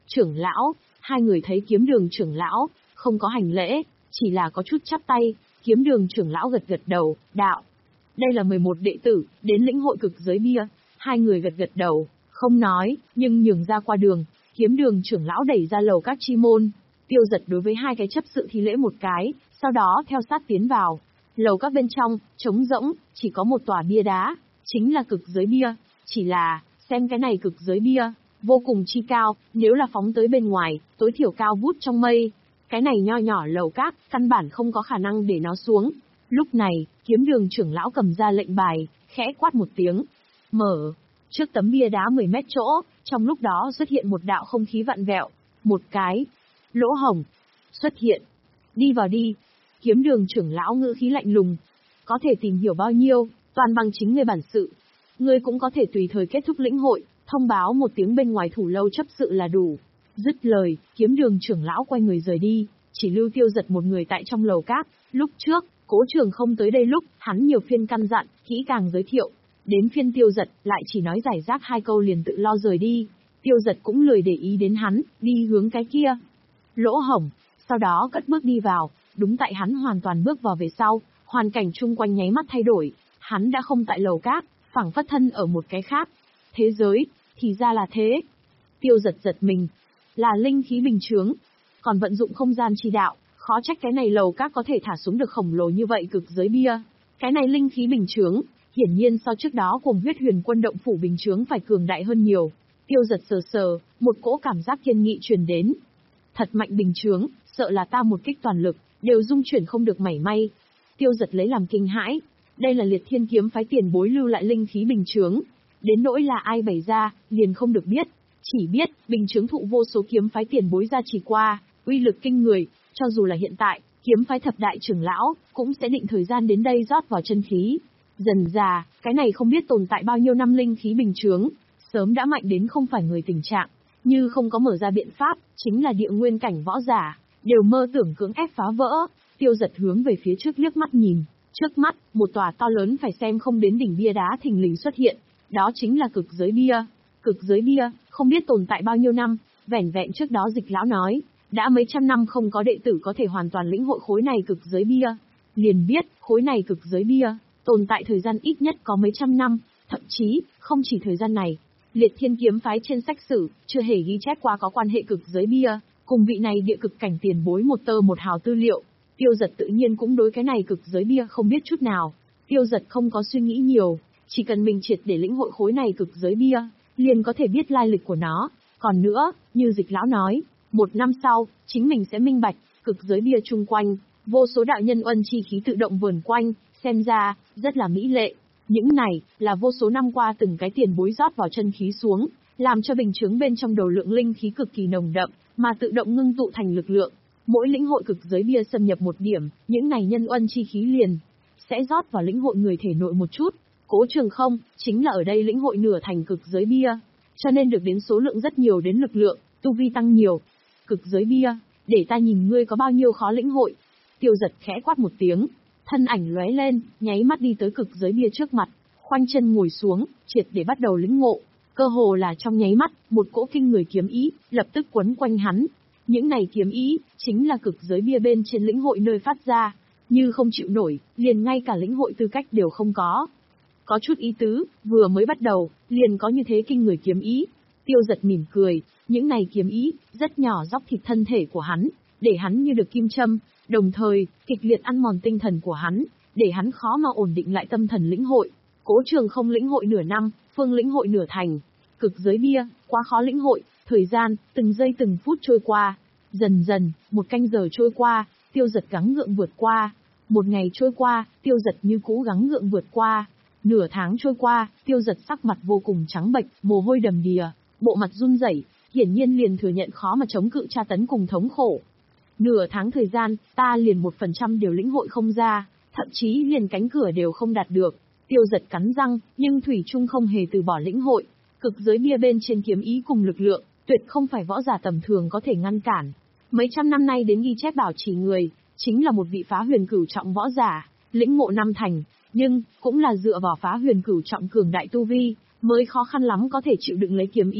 Trưởng lão, hai người thấy kiếm đường trưởng lão, không có hành lễ, chỉ là có chút chắp tay, kiếm đường trưởng lão gật gật đầu, đạo. Đây là mười một đệ tử, đến lĩnh hội cực giới bia, hai người gật gật đầu, không nói, nhưng nhường ra qua đường, kiếm đường trưởng lão đẩy ra lầu các chi môn. Tiêu Giật đối với hai cái chấp sự thi lễ một cái, sau đó theo sát tiến vào. Lầu các bên trong, trống rỗng, chỉ có một tòa bia đá, chính là cực giới bia, chỉ là, xem cái này cực giới bia, vô cùng chi cao, nếu là phóng tới bên ngoài, tối thiểu cao vút trong mây. Cái này nho nhỏ lầu các, căn bản không có khả năng để nó xuống. Lúc này, kiếm đường trưởng lão cầm ra lệnh bài, khẽ quát một tiếng. Mở. Trước tấm bia đá mười mét chỗ, trong lúc đó xuất hiện một đạo không khí vặn vẹo. Một cái. Lỗ hổng. Xuất hiện. Đi vào đi. Kiếm đường trưởng lão ngữ khí lạnh lùng. Có thể tìm hiểu bao nhiêu, toàn bằng chính người bản sự. Ngươi cũng có thể tùy thời kết thúc lĩnh hội, thông báo một tiếng bên ngoài thủ lâu chấp sự là đủ. Dứt lời, kiếm đường trưởng lão quay người rời đi, chỉ lưu Tiêu Giật một người tại trong lầu các. Lúc trước, Cố Trường không tới đây lúc, hắn nhiều phiên căn dặn, kỹ càng giới thiệu. Đến phiên Tiêu Giật, lại chỉ nói giải rác hai câu liền tự lo rời đi. Tiêu Giật cũng lười để ý đến hắn, đi hướng cái kia. Lỗ hổng, sau đó cất bước đi vào, đúng tại hắn hoàn toàn bước vào về sau, hoàn cảnh chung quanh nháy mắt thay đổi. Hắn đã không tại lầu các, phảng phất thân ở một cái khác. Thế giới, thì ra là thế. Tiêu Giật giật mình. Là linh khí bình chướng, còn vận dụng không gian chi đạo, khó trách cái này lầu các có thể thả xuống được khổng lồ như vậy cực giới bia. Cái này linh khí bình chướng, hiển nhiên so trước đó cùng huyết huyền quân động phủ bình chướng phải cường đại hơn nhiều. Tiêu Giật sờ sờ, một cỗ cảm giác kiên nghị truyền đến. Thật mạnh bình chướng, sợ là ta một kích toàn lực, đều dung chuyển không được mảy may. Tiêu Giật lấy làm kinh hãi, đây là Liệt Thiên kiếm phái tiền bối lưu lại linh khí bình chướng, đến nỗi là ai bày ra, liền không được biết. Chỉ biết, bình chướng thụ vô số kiếm phái tiền bối ra chỉ qua, uy lực kinh người, cho dù là hiện tại, kiếm phái thập đại trưởng lão, cũng sẽ định thời gian đến đây rót vào chân khí. Dần già, cái này không biết tồn tại bao nhiêu năm linh khí bình chướng, sớm đã mạnh đến không phải người tình trạng, như không có mở ra biện pháp, chính là địa nguyên cảnh võ giả, đều mơ tưởng cưỡng ép phá vỡ. Tiêu Giật hướng về phía trước liếc mắt nhìn, trước mắt, một tòa to lớn phải xem không đến đỉnh bia đá thình lình xuất hiện, đó chính là cực giới bia. Cực giới bia, không biết tồn tại bao nhiêu năm, vẻn vẹn trước đó Dịch lão nói, đã mấy trăm năm không có đệ tử có thể hoàn toàn lĩnh hội khối này cực giới bia. Liền biết, khối này cực giới bia, tồn tại thời gian ít nhất có mấy trăm năm, thậm chí, không chỉ thời gian này. Liệt Thiên kiếm phái trên sách sử, chưa hề ghi chép qua có quan hệ cực giới bia, cùng vị này địa cực cảnh tiền bối một tơ một hào tư liệu. Tiêu Giật tự nhiên cũng đối cái này cực giới bia không biết chút nào. Tiêu Giật không có suy nghĩ nhiều, chỉ cần mình triệt để lĩnh hội khối này cực giới bia, liền có thể biết lai lịch của nó. Còn nữa, như Dịch lão nói, một năm sau, chính mình sẽ minh bạch, cực giới bia chung quanh, vô số đạo nhân uân chi khí tự động vờn quanh, xem ra, rất là mỹ lệ. Những này, là vô số năm qua từng cái tiền bối rót vào chân khí xuống, làm cho bình chướng bên trong đầu lượng linh khí cực kỳ nồng đậm, mà tự động ngưng tụ thành lực lượng. Mỗi lĩnh hội cực giới bia xâm nhập một điểm, những này nhân uân chi khí liền sẽ rót vào lĩnh hội người thể nội một chút. Cố Trường không, chính là ở đây lĩnh hội nửa thành cực giới bia, cho nên được đến số lượng rất nhiều đến lực lượng, tu vi tăng nhiều. Cực giới bia, để ta nhìn ngươi có bao nhiêu khó lĩnh hội. Tiêu Giật khẽ quát một tiếng, thân ảnh lóe lên, nháy mắt đi tới cực giới bia trước mặt, khoanh chân ngồi xuống, triệt để bắt đầu lĩnh ngộ. Cơ hồ là trong nháy mắt, một cỗ kinh người kiếm ý, lập tức quấn quanh hắn. Những này kiếm ý, chính là cực giới bia bên trên lĩnh hội nơi phát ra, như không chịu nổi, liền ngay cả lĩnh hội tư cách đều không có. Có chút ý tứ, vừa mới bắt đầu, liền có như thế kinh người kiếm ý. Tiêu Giật mỉm cười, những này kiếm ý, rất nhỏ dóc thịt thân thể của hắn, để hắn như được kim châm, đồng thời, kịch liệt ăn mòn tinh thần của hắn, để hắn khó mà ổn định lại tâm thần lĩnh hội. Cố Trường không lĩnh hội nửa năm, Phương lĩnh hội nửa thành. Cực giới bia, quá khó lĩnh hội, thời gian, từng giây từng phút trôi qua. Dần dần, một canh giờ trôi qua, Tiêu Giật gắng gượng vượt qua. Một ngày trôi qua, Tiêu Giật như cũ gắng gượng vượt qua. Nửa tháng trôi qua, Tiêu Giật sắc mặt vô cùng trắng bệch, mồ hôi đầm đìa, bộ mặt run rẩy, hiển nhiên liền thừa nhận khó mà chống cự tra tấn cùng thống khổ. Nửa tháng thời gian, ta liền một phần trăm đều lĩnh hội không ra, thậm chí liền cánh cửa đều không đạt được. Tiêu Giật cắn răng, nhưng thủy chung không hề từ bỏ lĩnh hội. Cực giới bia bên trên kiếm ý cùng lực lượng, tuyệt không phải võ giả tầm thường có thể ngăn cản. Mấy trăm năm nay đến ghi chép bảo trì người, chính là một vị phá huyền cửu trọng võ giả, lĩnh ngộ năm thành, nhưng cũng là dựa vào phá huyền cửu trọng cường đại tu vi, mới khó khăn lắm có thể chịu đựng lấy kiếm ý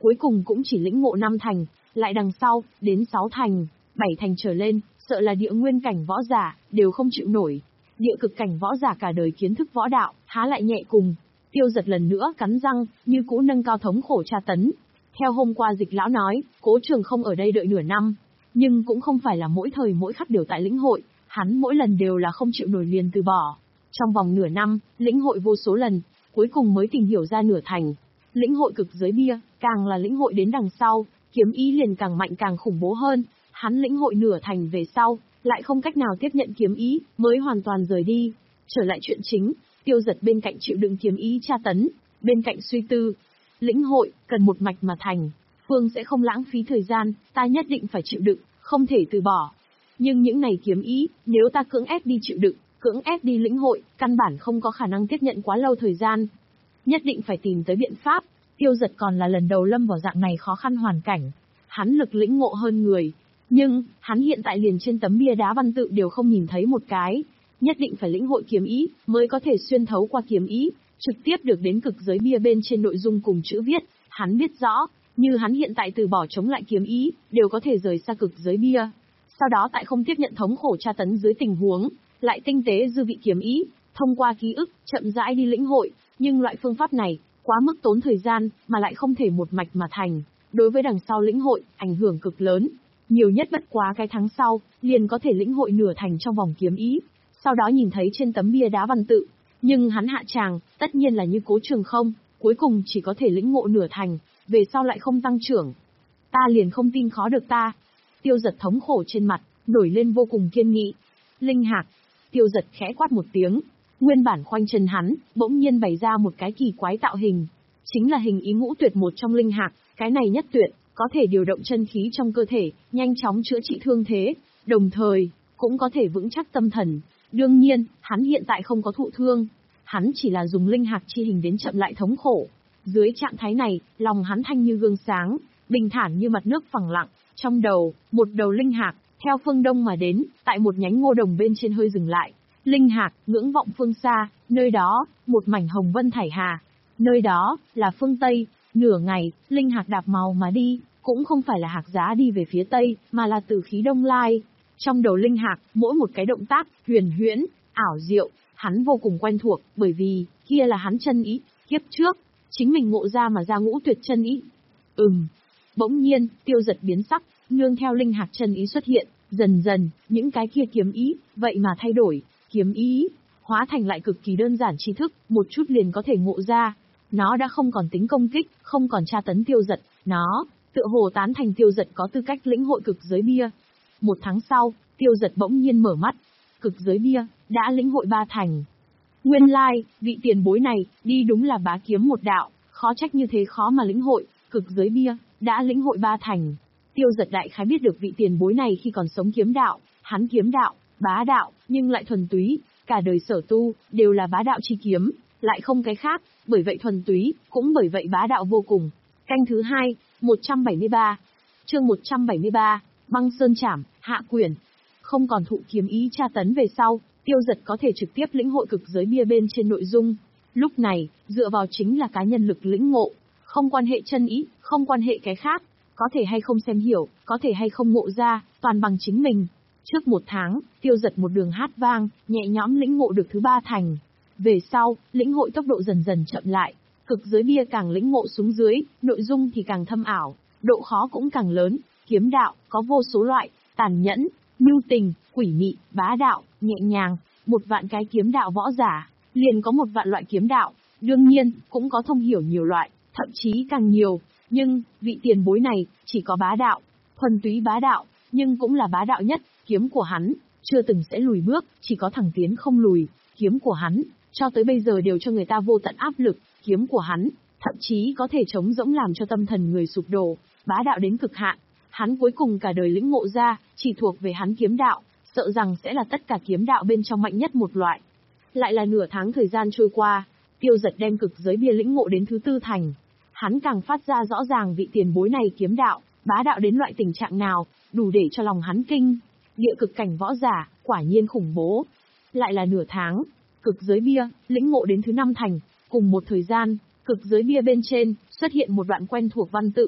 cuối cùng cũng chỉ lĩnh ngộ năm thành, lại đằng sau, đến sáu thành, bảy thành trở lên, sợ là địa nguyên cảnh võ giả, đều không chịu nổi. Địa cực cảnh võ giả cả đời kiến thức võ đạo, há lại nhẹ cùng. Tiêu Giật lần nữa cắn răng, như cũ nâng cao thống khổ tra tấn. Theo hôm qua Dịch lão nói, Cố Trường không ở đây đợi nửa năm, nhưng cũng không phải là mỗi thời mỗi khắc đều tại lĩnh hội, hắn mỗi lần đều là không chịu nổi liền từ bỏ. Trong vòng nửa năm, lĩnh hội vô số lần, cuối cùng mới tìm hiểu ra nửa thành. Lĩnh hội cực giới bia, càng là lĩnh hội đến đằng sau, kiếm ý liền càng mạnh càng khủng bố hơn. Hắn lĩnh hội nửa thành về sau, lại không cách nào tiếp nhận kiếm ý, mới hoàn toàn rời đi. Trở lại chuyện chính, Tiêu Giật bên cạnh chịu đựng kiếm ý tra tấn, bên cạnh suy tư. Lĩnh hội, cần một mạch mà thành. Phương sẽ không lãng phí thời gian, ta nhất định phải chịu đựng, không thể từ bỏ. Nhưng những này kiếm ý, nếu ta cưỡng ép đi chịu đựng, cưỡng ép đi lĩnh hội, căn bản không có khả năng tiếp nhận quá lâu thời gian. Nhất định phải tìm tới biện pháp. Tiêu Giật còn là lần đầu lâm vào dạng này khó khăn hoàn cảnh. Hắn lực lĩnh ngộ hơn người. Nhưng, hắn hiện tại liền trên tấm bia đá văn tự đều không nhìn thấy một cái. Nhất định phải lĩnh hội kiếm ý, mới có thể xuyên thấu qua kiếm ý, trực tiếp được đến cực giới bia bên trên nội dung cùng chữ viết. Hắn biết rõ, như hắn hiện tại từ bỏ chống lại kiếm ý, đều có thể rời xa cực giới bia. Sau đó tại không tiếp nhận thống khổ tra tấn dưới tình huống, lại tinh tế dư vị kiếm ý, thông qua ký ức, chậm rãi đi lĩnh hội. Nhưng loại phương pháp này, quá mức tốn thời gian, mà lại không thể một mạch mà thành. Đối với đằng sau lĩnh hội, ảnh hưởng cực lớn. Nhiều nhất bất quá cái tháng sau, liền có thể lĩnh hội nửa thành trong vòng kiếm ý. Sau đó nhìn thấy trên tấm bia đá văn tự. Nhưng hắn hạ tràng, tất nhiên là như Cố Trường không, cuối cùng chỉ có thể lĩnh ngộ nửa thành, về sau lại không tăng trưởng. Ta liền không tin khó được ta. Tiêu Giật thống khổ trên mặt, nổi lên vô cùng kiên nghị. Linh hạc. Tiêu Giật khẽ quát một tiếng. Nguyên bản khoanh chân hắn, bỗng nhiên bày ra một cái kỳ quái tạo hình. Chính là hình ý ngũ tuyệt một trong linh hạc, cái này nhất tuyệt, có thể điều động chân khí trong cơ thể, nhanh chóng chữa trị thương thế, đồng thời, cũng có thể vững chắc tâm thần. Đương nhiên, hắn hiện tại không có thụ thương. Hắn chỉ là dùng linh hạc chi hình đến chậm lại thống khổ. Dưới trạng thái này, lòng hắn thanh như gương sáng, bình thản như mặt nước phẳng lặng. Trong đầu, một đầu linh hạc, theo phương đông mà đến, tại một nhánh ngô đồng bên trên hơi dừng lại. Linh hạc, ngưỡng vọng phương xa, nơi đó, một mảnh hồng vân thải hà. Nơi đó, là phương Tây. Nửa ngày, linh hạc đạp màu mà đi, cũng không phải là hạc giá đi về phía Tây, mà là từ khí đông lai. Trong đầu linh hạc, mỗi một cái động tác, huyền huyễn, ảo diệu, hắn vô cùng quen thuộc, bởi vì, kia là hắn chân ý, kiếp trước, chính mình ngộ ra mà ra ngũ tuyệt chân ý. Ừm. Bỗng nhiên, Tiêu Giật biến sắc, nương theo linh hạc chân ý xuất hiện, dần dần, những cái kia kiếm ý, vậy mà thay đổi, kiếm ý, hóa thành lại cực kỳ đơn giản tri thức, một chút liền có thể ngộ ra. Nó đã không còn tính công kích, không còn tra tấn Tiêu Giật, nó, tựa hồ tán thành Tiêu Giật có tư cách lĩnh hội cực giới bia. Một tháng sau, Tiêu Giật bỗng nhiên mở mắt, cực giới bia, đã lĩnh hội ba thành. Nguyên lai, like, vị tiền bối này, đi đúng là bá kiếm một đạo, khó trách như thế khó mà lĩnh hội, cực giới bia, đã lĩnh hội ba thành. Tiêu Giật đại khái biết được vị tiền bối này khi còn sống kiếm đạo, hắn kiếm đạo, bá đạo, nhưng lại thuần túy, cả đời sở tu, đều là bá đạo chi kiếm, lại không cái khác, bởi vậy thuần túy, cũng bởi vậy bá đạo vô cùng. Canh thứ hai, một trăm bảy mươi ba. Chương một trăm bảy mươi ba, Băng Sơn Trảm, hạ quyển. Không còn thụ kiếm ý tra tấn về sau, Tiêu Giật có thể trực tiếp lĩnh hội cực giới bia bên trên nội dung. Lúc này, dựa vào chính là cá nhân lực lĩnh ngộ, không quan hệ chân ý, không quan hệ cái khác, có thể hay không xem hiểu, có thể hay không ngộ ra, toàn bằng chính mình. Trước một tháng, Tiêu Giật một đường hát vang, nhẹ nhõm lĩnh ngộ được thứ ba thành. Về sau, lĩnh hội tốc độ dần dần chậm lại, cực giới bia càng lĩnh ngộ xuống dưới, nội dung thì càng thâm ảo, độ khó cũng càng lớn. Kiếm đạo, có vô số loại, tàn nhẫn, mưu tình, quỷ mị, bá đạo, nhẹ nhàng, một vạn cái kiếm đạo võ giả, liền có một vạn loại kiếm đạo, đương nhiên, cũng có thông hiểu nhiều loại, thậm chí càng nhiều, nhưng, vị tiền bối này, chỉ có bá đạo, thuần túy bá đạo, nhưng cũng là bá đạo nhất, kiếm của hắn, chưa từng sẽ lùi bước, chỉ có thẳng tiến không lùi, kiếm của hắn, cho tới bây giờ đều cho người ta vô tận áp lực, kiếm của hắn, thậm chí có thể chống rỗng làm cho tâm thần người sụp đổ, bá đạo đến cực hạn. Hắn cuối cùng cả đời lĩnh ngộ ra, chỉ thuộc về hắn kiếm đạo, sợ rằng sẽ là tất cả kiếm đạo bên trong mạnh nhất một loại. Lại là nửa tháng thời gian trôi qua, Tiêu Giật đem cực giới bia lĩnh ngộ đến thứ tư thành. Hắn càng phát ra rõ ràng vị tiền bối này kiếm đạo, bá đạo đến loại tình trạng nào, đủ để cho lòng hắn kinh. Địa cực cảnh võ giả, quả nhiên khủng bố. Lại là nửa tháng, cực giới bia, lĩnh ngộ đến thứ năm thành, cùng một thời gian, cực giới bia bên trên, xuất hiện một đoạn quen thuộc văn tự,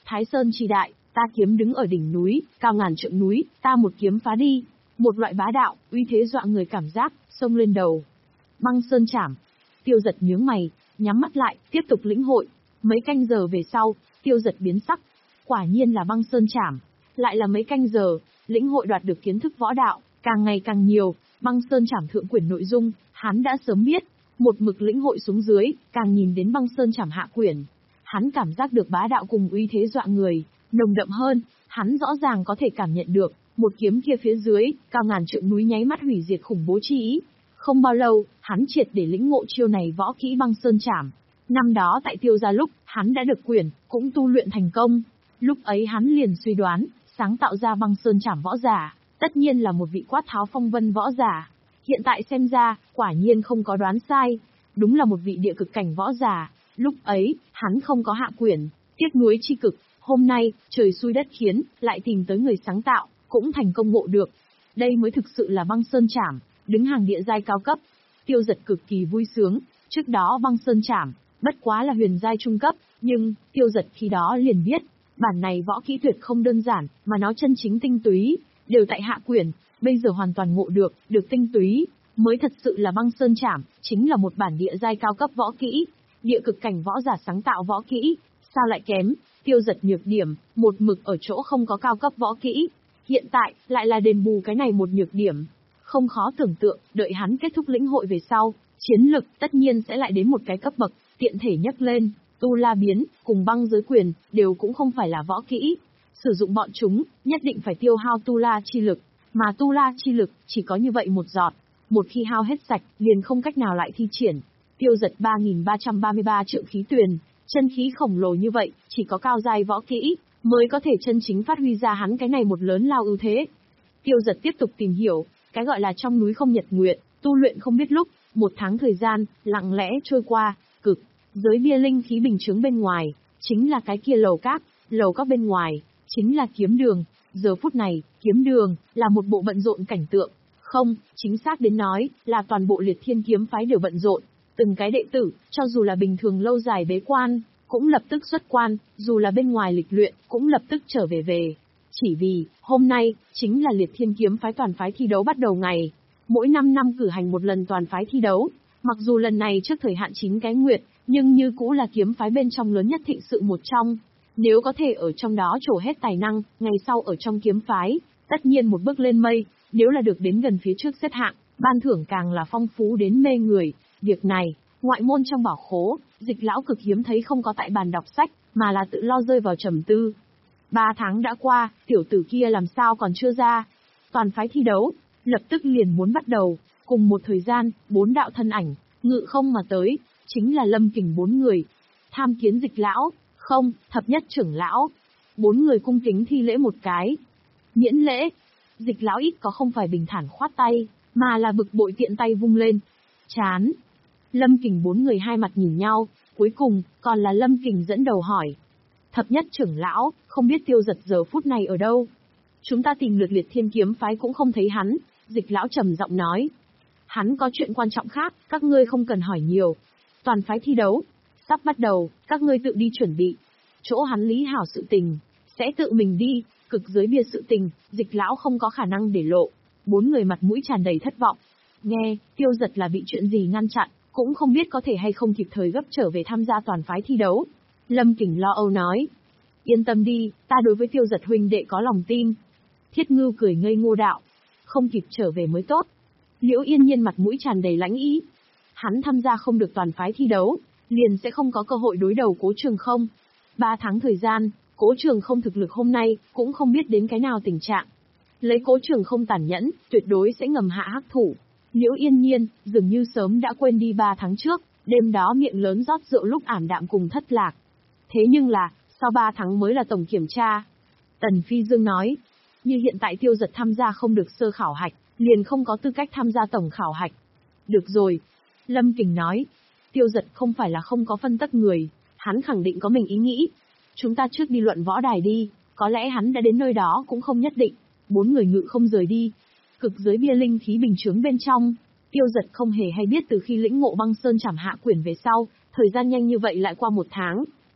Thái Sơn chi đại, ta kiếm đứng ở đỉnh núi, cao ngàn trượng núi, ta một kiếm phá đi. Một loại bá đạo, uy thế dọa người cảm giác, xông lên đầu. Băng sơn chảm. Tiêu Giật nhướng mày, nhắm mắt lại, tiếp tục lĩnh hội. Mấy canh giờ về sau, Tiêu Giật biến sắc. Quả nhiên là băng sơn chảm. Lại là mấy canh giờ, lĩnh hội đoạt được kiến thức võ đạo, càng ngày càng nhiều. Băng sơn chảm thượng quyển nội dung, hắn đã sớm biết. Một mực lĩnh hội xuống dưới, càng nhìn đến băng sơn chảm hạ quyển. Hắn cảm giác được bá đạo cùng uy thế dọa người, nồng đậm hơn, hắn rõ ràng có thể cảm nhận được, một kiếm kia phía dưới, cao ngàn trượng núi nháy mắt hủy diệt khủng bố chi ý. Không bao lâu, hắn triệt để lĩnh ngộ chiêu này võ kỹ băng sơn chảm. Năm đó tại Tiêu gia lúc, hắn đã được quyển, cũng tu luyện thành công. Lúc ấy hắn liền suy đoán, sáng tạo ra băng sơn chảm võ giả, tất nhiên là một vị quát tháo phong vân võ giả. Hiện tại xem ra, quả nhiên không có đoán sai, đúng là một vị địa cực cảnh võ giả. Lúc ấy, hắn không có hạ quyển, tiếc nuối chi cực, hôm nay, trời xui đất khiến, lại tìm tới người sáng tạo, cũng thành công ngộ được. Đây mới thực sự là băng sơn chảm, đứng hàng địa giai cao cấp. Tiêu Giật cực kỳ vui sướng, trước đó băng sơn chảm, bất quá là huyền giai trung cấp, nhưng, Tiêu Giật khi đó liền biết, bản này võ kỹ tuyệt không đơn giản, mà nó chân chính tinh túy, đều tại hạ quyển, bây giờ hoàn toàn ngộ được, được tinh túy, mới thật sự là băng sơn chảm, chính là một bản địa giai cao cấp võ kỹ. Địa cực cảnh võ giả sáng tạo võ kỹ, sao lại kém? Tiêu Giật nhược điểm, một mực ở chỗ không có cao cấp võ kỹ. Hiện tại, lại là đền bù cái này một nhược điểm. Không khó tưởng tượng, đợi hắn kết thúc lĩnh hội về sau, chiến lực tất nhiên sẽ lại đến một cái cấp bậc, tiện thể nhấc lên, tu la biến, cùng băng giới quyền, đều cũng không phải là võ kỹ. Sử dụng bọn chúng, nhất định phải tiêu hao tu la chi lực, mà tu la chi lực, chỉ có như vậy một giọt. Một khi hao hết sạch, liền không cách nào lại thi triển. Tiêu Giật ba nghìn ba trăm ba mươi ba trượng khí tuyền, chân khí khổng lồ như vậy, chỉ có cao giai võ kỹ, mới có thể chân chính phát huy ra hắn cái này một lớn lao ưu thế. Tiêu Giật tiếp tục tìm hiểu, cái gọi là trong núi không nhật nguyệt, tu luyện không biết lúc, một tháng thời gian, lặng lẽ trôi qua, cực, giới bia linh khí bình chướng bên ngoài, chính là cái kia lầu các, lầu các bên ngoài, chính là kiếm đường. Giờ phút này, kiếm đường, là một bộ bận rộn cảnh tượng. Không, chính xác đến nói, là toàn bộ Liệt Thiên kiếm phái đều bận rộn. Từng cái đệ tử, cho dù là bình thường lâu dài bế quan, cũng lập tức xuất quan, dù là bên ngoài lịch luyện, cũng lập tức trở về về. Chỉ vì, hôm nay, chính là Liệt Thiên kiếm phái toàn phái thi đấu bắt đầu ngày. Mỗi năm năm cử hành một lần toàn phái thi đấu. Mặc dù lần này trước thời hạn chín cái nguyệt, nhưng như cũ là kiếm phái bên trong lớn nhất thịnh sự một trong. Nếu có thể ở trong đó trổ hết tài năng, ngày sau ở trong kiếm phái, tất nhiên một bước lên mây, nếu là được đến gần phía trước xếp hạng, ban thưởng càng là phong phú đến mê người. Việc này, ngoại môn trong bảo khố, Dịch lão cực hiếm thấy không có tại bàn đọc sách, mà là tự lo rơi vào trầm tư. Ba tháng đã qua, tiểu tử kia làm sao còn chưa ra? Toàn phái thi đấu, lập tức liền muốn bắt đầu, cùng một thời gian, bốn đạo thân ảnh, ngự không mà tới, chính là Lâm Kình bốn người. Tham kiến Dịch lão, không, thập nhất trưởng lão. Bốn người cung kính thi lễ một cái. Miễn lễ. Dịch lão ít có không phải bình thản khoát tay, mà là bực bội tiện tay vung lên. Chán. Lâm Kình bốn người hai mặt nhìn nhau, cuối cùng, còn là Lâm Kình dẫn đầu hỏi. Thập nhất trưởng lão, không biết Tiêu Giật giờ phút này ở đâu? Chúng ta tìm lượt Liệt Thiên kiếm phái cũng không thấy hắn, Dịch lão trầm giọng nói. Hắn có chuyện quan trọng khác, các ngươi không cần hỏi nhiều. Toàn phái thi đấu, sắp bắt đầu, các ngươi tự đi chuẩn bị. Chỗ hắn lý hảo sự tình, sẽ tự mình đi, cực giới bia sự tình, Dịch lão không có khả năng để lộ. Bốn người mặt mũi tràn đầy thất vọng. Nghe, Tiêu Giật là bị chuyện gì ngăn chặn, cũng không biết có thể hay không kịp thời gấp trở về tham gia toàn phái thi đấu. Lâm Kình lo âu nói. Yên tâm đi, ta đối với Tiêu Giật huynh đệ có lòng tin. Thiết Ngưu cười ngây ngô đạo. Không kịp trở về mới tốt. Liễu Yên Nhiên mặt mũi tràn đầy lãnh ý. Hắn tham gia không được toàn phái thi đấu, liền sẽ không có cơ hội đối đầu Cố Trường Không. Ba tháng thời gian, Cố Trường Không thực lực hôm nay, cũng không biết đến cái nào tình trạng. Lấy Cố Trường Không tàn nhẫn, tuyệt đối sẽ ngầm hạ hắc thủ. Liễu Yên Nhiên, dường như sớm đã quên đi ba tháng trước, đêm đó miệng lớn rót rượu lúc ảm đạm cùng thất lạc. Thế nhưng là, sau ba tháng mới là tổng kiểm tra. Tần Phi Dương nói, như hiện tại Tiêu Giật tham gia không được sơ khảo hạch, liền không có tư cách tham gia tổng khảo hạch. Được rồi. Lâm Kình nói, Tiêu Giật không phải là không có phân tắc người, hắn khẳng định có mình ý nghĩ. Chúng ta trước đi luận võ đài đi, có lẽ hắn đã đến nơi đó cũng không nhất định. Bốn người ngự không rời đi. Cực giới bia linh khí bình chướng bên trong, Tiêu Giật không hề hay biết từ khi lĩnh ngộ băng sơn chảm hạ quyển về sau, thời gian nhanh như vậy lại qua một tháng.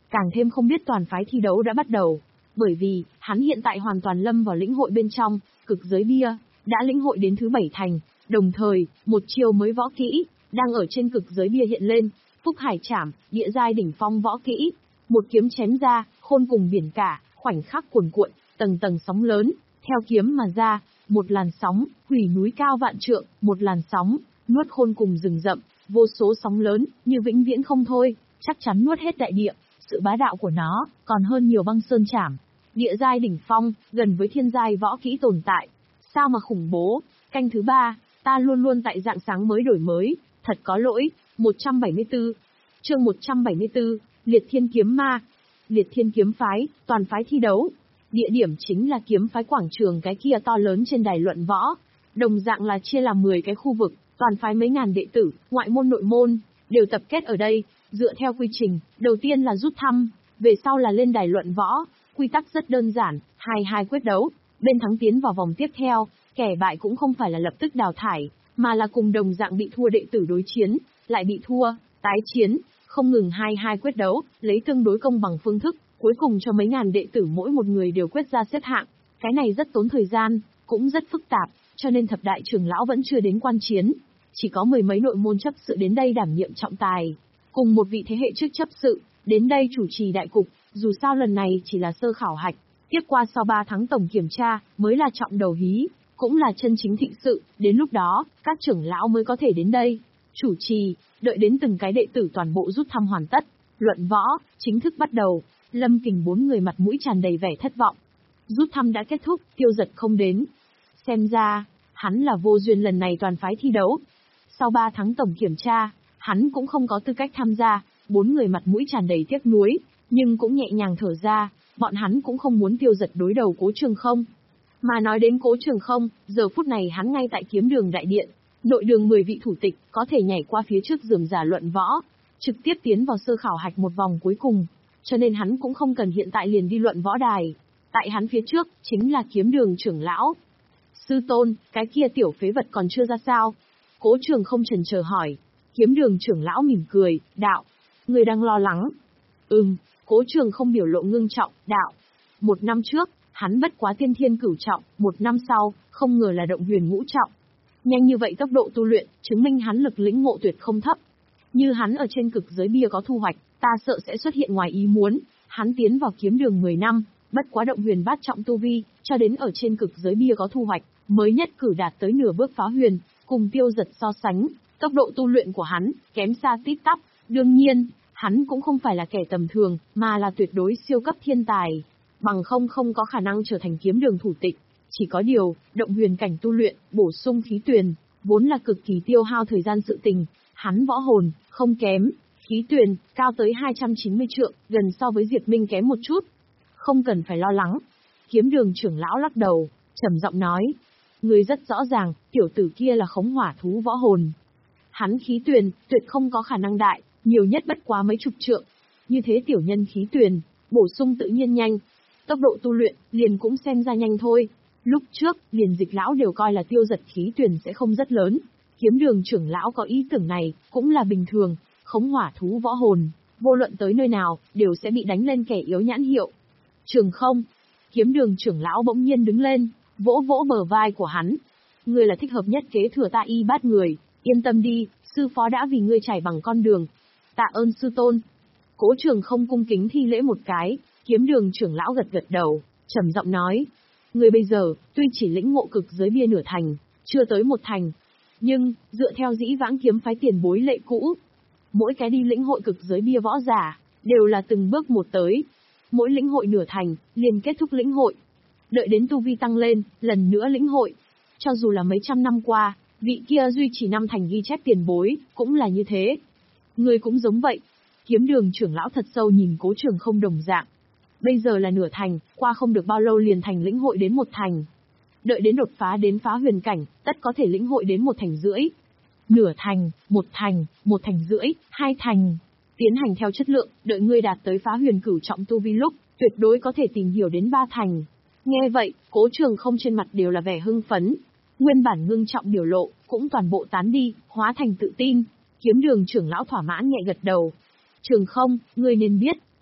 càng thêm không biết toàn phái thi đấu đã bắt đầu. Bởi vì, hắn hiện tại hoàn toàn lâm vào lĩnh hội bên trong, cực giới bia, đã lĩnh hội đến thứ bảy thành, đồng thời, một chiều mới võ kỹ, đang ở trên cực giới bia hiện lên, Phúc Hải Trảm, địa giai đỉnh phong võ kỹ. Một kiếm chém ra, khôn cùng biển cả, khoảnh khắc cuồn cuộn, tầng tầng sóng lớn, theo kiếm mà ra, một làn sóng, hủy núi cao vạn trượng, một làn sóng, nuốt khôn cùng rừng rậm, vô số sóng lớn, như vĩnh viễn không thôi, chắc chắn nuốt hết đại địa, sự bá đạo của nó, còn hơn nhiều băng sơn trảm. Địa giai đỉnh phong, gần với thiên giai võ kỹ tồn tại. Sao mà khủng bố, canh thứ ba, ta luôn luôn tại dạng sáng mới đổi mới, thật có lỗi, một trăm bảy mươi tư. Chương một trăm bảy mươi tư, Liệt Thiên Kiếm Ma. Liệt Thiên Kiếm Phái, toàn phái thi đấu. Địa điểm chính là kiếm phái quảng trường cái kia to lớn trên đài luận võ. Đồng dạng là chia làm mười cái khu vực, toàn phái mấy ngàn đệ tử, ngoại môn nội môn, đều tập kết ở đây, dựa theo quy trình, đầu tiên là rút thăm, về sau là lên đài luận võ. Quy tắc rất đơn giản, hai hai quyết đấu, bên thắng tiến vào vòng tiếp theo, kẻ bại cũng không phải là lập tức đào thải, mà là cùng đồng dạng bị thua đệ tử đối chiến, lại bị thua, tái chiến, không ngừng hai hai quyết đấu, lấy tương đối công bằng phương thức, cuối cùng cho mấy ngàn đệ tử mỗi một người đều quyết ra xếp hạng. Cái này rất tốn thời gian, cũng rất phức tạp, cho nên thập đại trưởng lão vẫn chưa đến quan chiến, chỉ có mười mấy nội môn chấp sự đến đây đảm nhiệm trọng tài, cùng một vị thế hệ trước chấp sự, đến đây chủ trì đại cục. Dù sao lần này chỉ là sơ khảo hạch, tiếp qua sau ba tháng tổng kiểm tra, mới là trọng đầu hí, cũng là chân chính thịnh sự, đến lúc đó, các trưởng lão mới có thể đến đây, chủ trì, đợi đến từng cái đệ tử toàn bộ rút thăm hoàn tất, luận võ, chính thức bắt đầu. Lâm Kình bốn người mặt mũi tràn đầy vẻ thất vọng. Rút thăm đã kết thúc, Tiêu Giật không đến. Xem ra, hắn là vô duyên lần này toàn phái thi đấu. Sau ba tháng tổng kiểm tra, hắn cũng không có tư cách tham gia, bốn người mặt mũi tràn đầy tiếc nuối. Nhưng cũng nhẹ nhàng thở ra, bọn hắn cũng không muốn Tiêu Giật đối đầu Cố Trường Không. Mà nói đến Cố Trường Không, giờ phút này hắn ngay tại kiếm đường đại điện, nội đường mười vị thủ tịch, có thể nhảy qua phía trước rườm rà luận võ, trực tiếp tiến vào sơ khảo hạch một vòng cuối cùng, cho nên hắn cũng không cần hiện tại liền đi luận võ đài. Tại hắn phía trước, chính là kiếm đường trưởng lão. Sư tôn, cái kia tiểu phế vật còn chưa ra sao? Cố Trường Không chần chờ hỏi. Kiếm đường trưởng lão mỉm cười, đạo, người đang lo lắng. Ừm. Cố Trường Không biểu lộ ngưng trọng, đạo. Một năm trước, hắn bất quá tiên thiên cửu trọng, một năm sau, không ngờ là động huyền ngũ trọng. Nhanh như vậy tốc độ tu luyện, chứng minh hắn lực lĩnh ngộ tuyệt không thấp. Như hắn ở trên cực giới bia có thu hoạch, ta sợ sẽ xuất hiện ngoài ý muốn. Hắn tiến vào kiếm đường mười năm, bất quá động huyền bát trọng tu vi, cho đến ở trên cực giới bia có thu hoạch, mới nhất cử đạt tới nửa bước phá huyền, cùng Tiêu Giật so sánh, tốc độ tu luyện của hắn, kém xa tít tắp, đương nhiên. Hắn cũng không phải là kẻ tầm thường, mà là tuyệt đối siêu cấp thiên tài. Bằng không không có khả năng trở thành kiếm đường thủ tịch. Chỉ có điều, động huyền cảnh tu luyện, bổ sung khí tuyền, vốn là cực kỳ tiêu hao thời gian sự tình. Hắn võ hồn, không kém, khí tuyền, cao tới hai trăm chín mươi trượng, gần so với Diệp Minh kém một chút. Không cần phải lo lắng. Kiếm đường trưởng lão lắc đầu, trầm giọng nói. Người rất rõ ràng, tiểu tử kia là khống hỏa thú võ hồn. Hắn khí tuyền, tuyệt không có khả năng đại. Nhiều nhất bất quá mấy chục trượng. Như thế tiểu nhân khí tuyền, bổ sung tự nhiên nhanh. Tốc độ tu luyện, liền cũng xem ra nhanh thôi. Lúc trước, liền Dịch lão đều coi là Tiêu Giật khí tuyền sẽ không rất lớn. Kiếm đường trưởng lão có ý tưởng này, cũng là bình thường. Khống hỏa thú võ hồn, vô luận tới nơi nào, đều sẽ bị đánh lên kẻ yếu nhãn hiệu. Trường Không. Kiếm đường trưởng lão bỗng nhiên đứng lên, vỗ vỗ bờ vai của hắn. Ngươi là thích hợp nhất kế thừa ta y bát người, yên tâm đi, sư phó đã vì ngươi trải bằng con đường. Tạ ơn sư tôn. Cố Trường Không cung kính thi lễ một cái, kiếm đường trưởng lão gật gật đầu, trầm giọng nói. Người bây giờ, tuy chỉ lĩnh ngộ cực giới bia nửa thành, chưa tới một thành, nhưng, dựa theo dĩ vãng kiếm phái tiền bối lệ cũ, mỗi cái đi lĩnh hội cực giới bia võ giả, đều là từng bước một tới. Mỗi lĩnh hội nửa thành, liền kết thúc lĩnh hội. Đợi đến tu vi tăng lên, lần nữa lĩnh hội. Cho dù là mấy trăm năm qua, vị kia duy trì năm thành ghi chép tiền bối, cũng là như thế. Người cũng giống vậy. Kiếm đường trưởng lão thật sâu nhìn Cố Trường Không đồng dạng. Bây giờ là nửa thành, qua không được bao lâu liền thành lĩnh hội đến một thành. Đợi đến đột phá đến phá huyền cảnh, tất có thể lĩnh hội đến một thành rưỡi. Nửa thành, một thành, một thành rưỡi, hai thành. Tiến hành theo chất lượng, đợi ngươi đạt tới phá huyền cửu trọng tu vi lúc, tuyệt đối có thể tìm hiểu đến ba thành. Nghe vậy, Cố Trường Không trên mặt đều là vẻ hưng phấn. Nguyên bản ngưng trọng biểu lộ, cũng toàn bộ tán đi, hóa thành tự tin. Kiếm đường trưởng lão thỏa mãn nhẹ gật đầu. Trường Không, ngươi nên biết,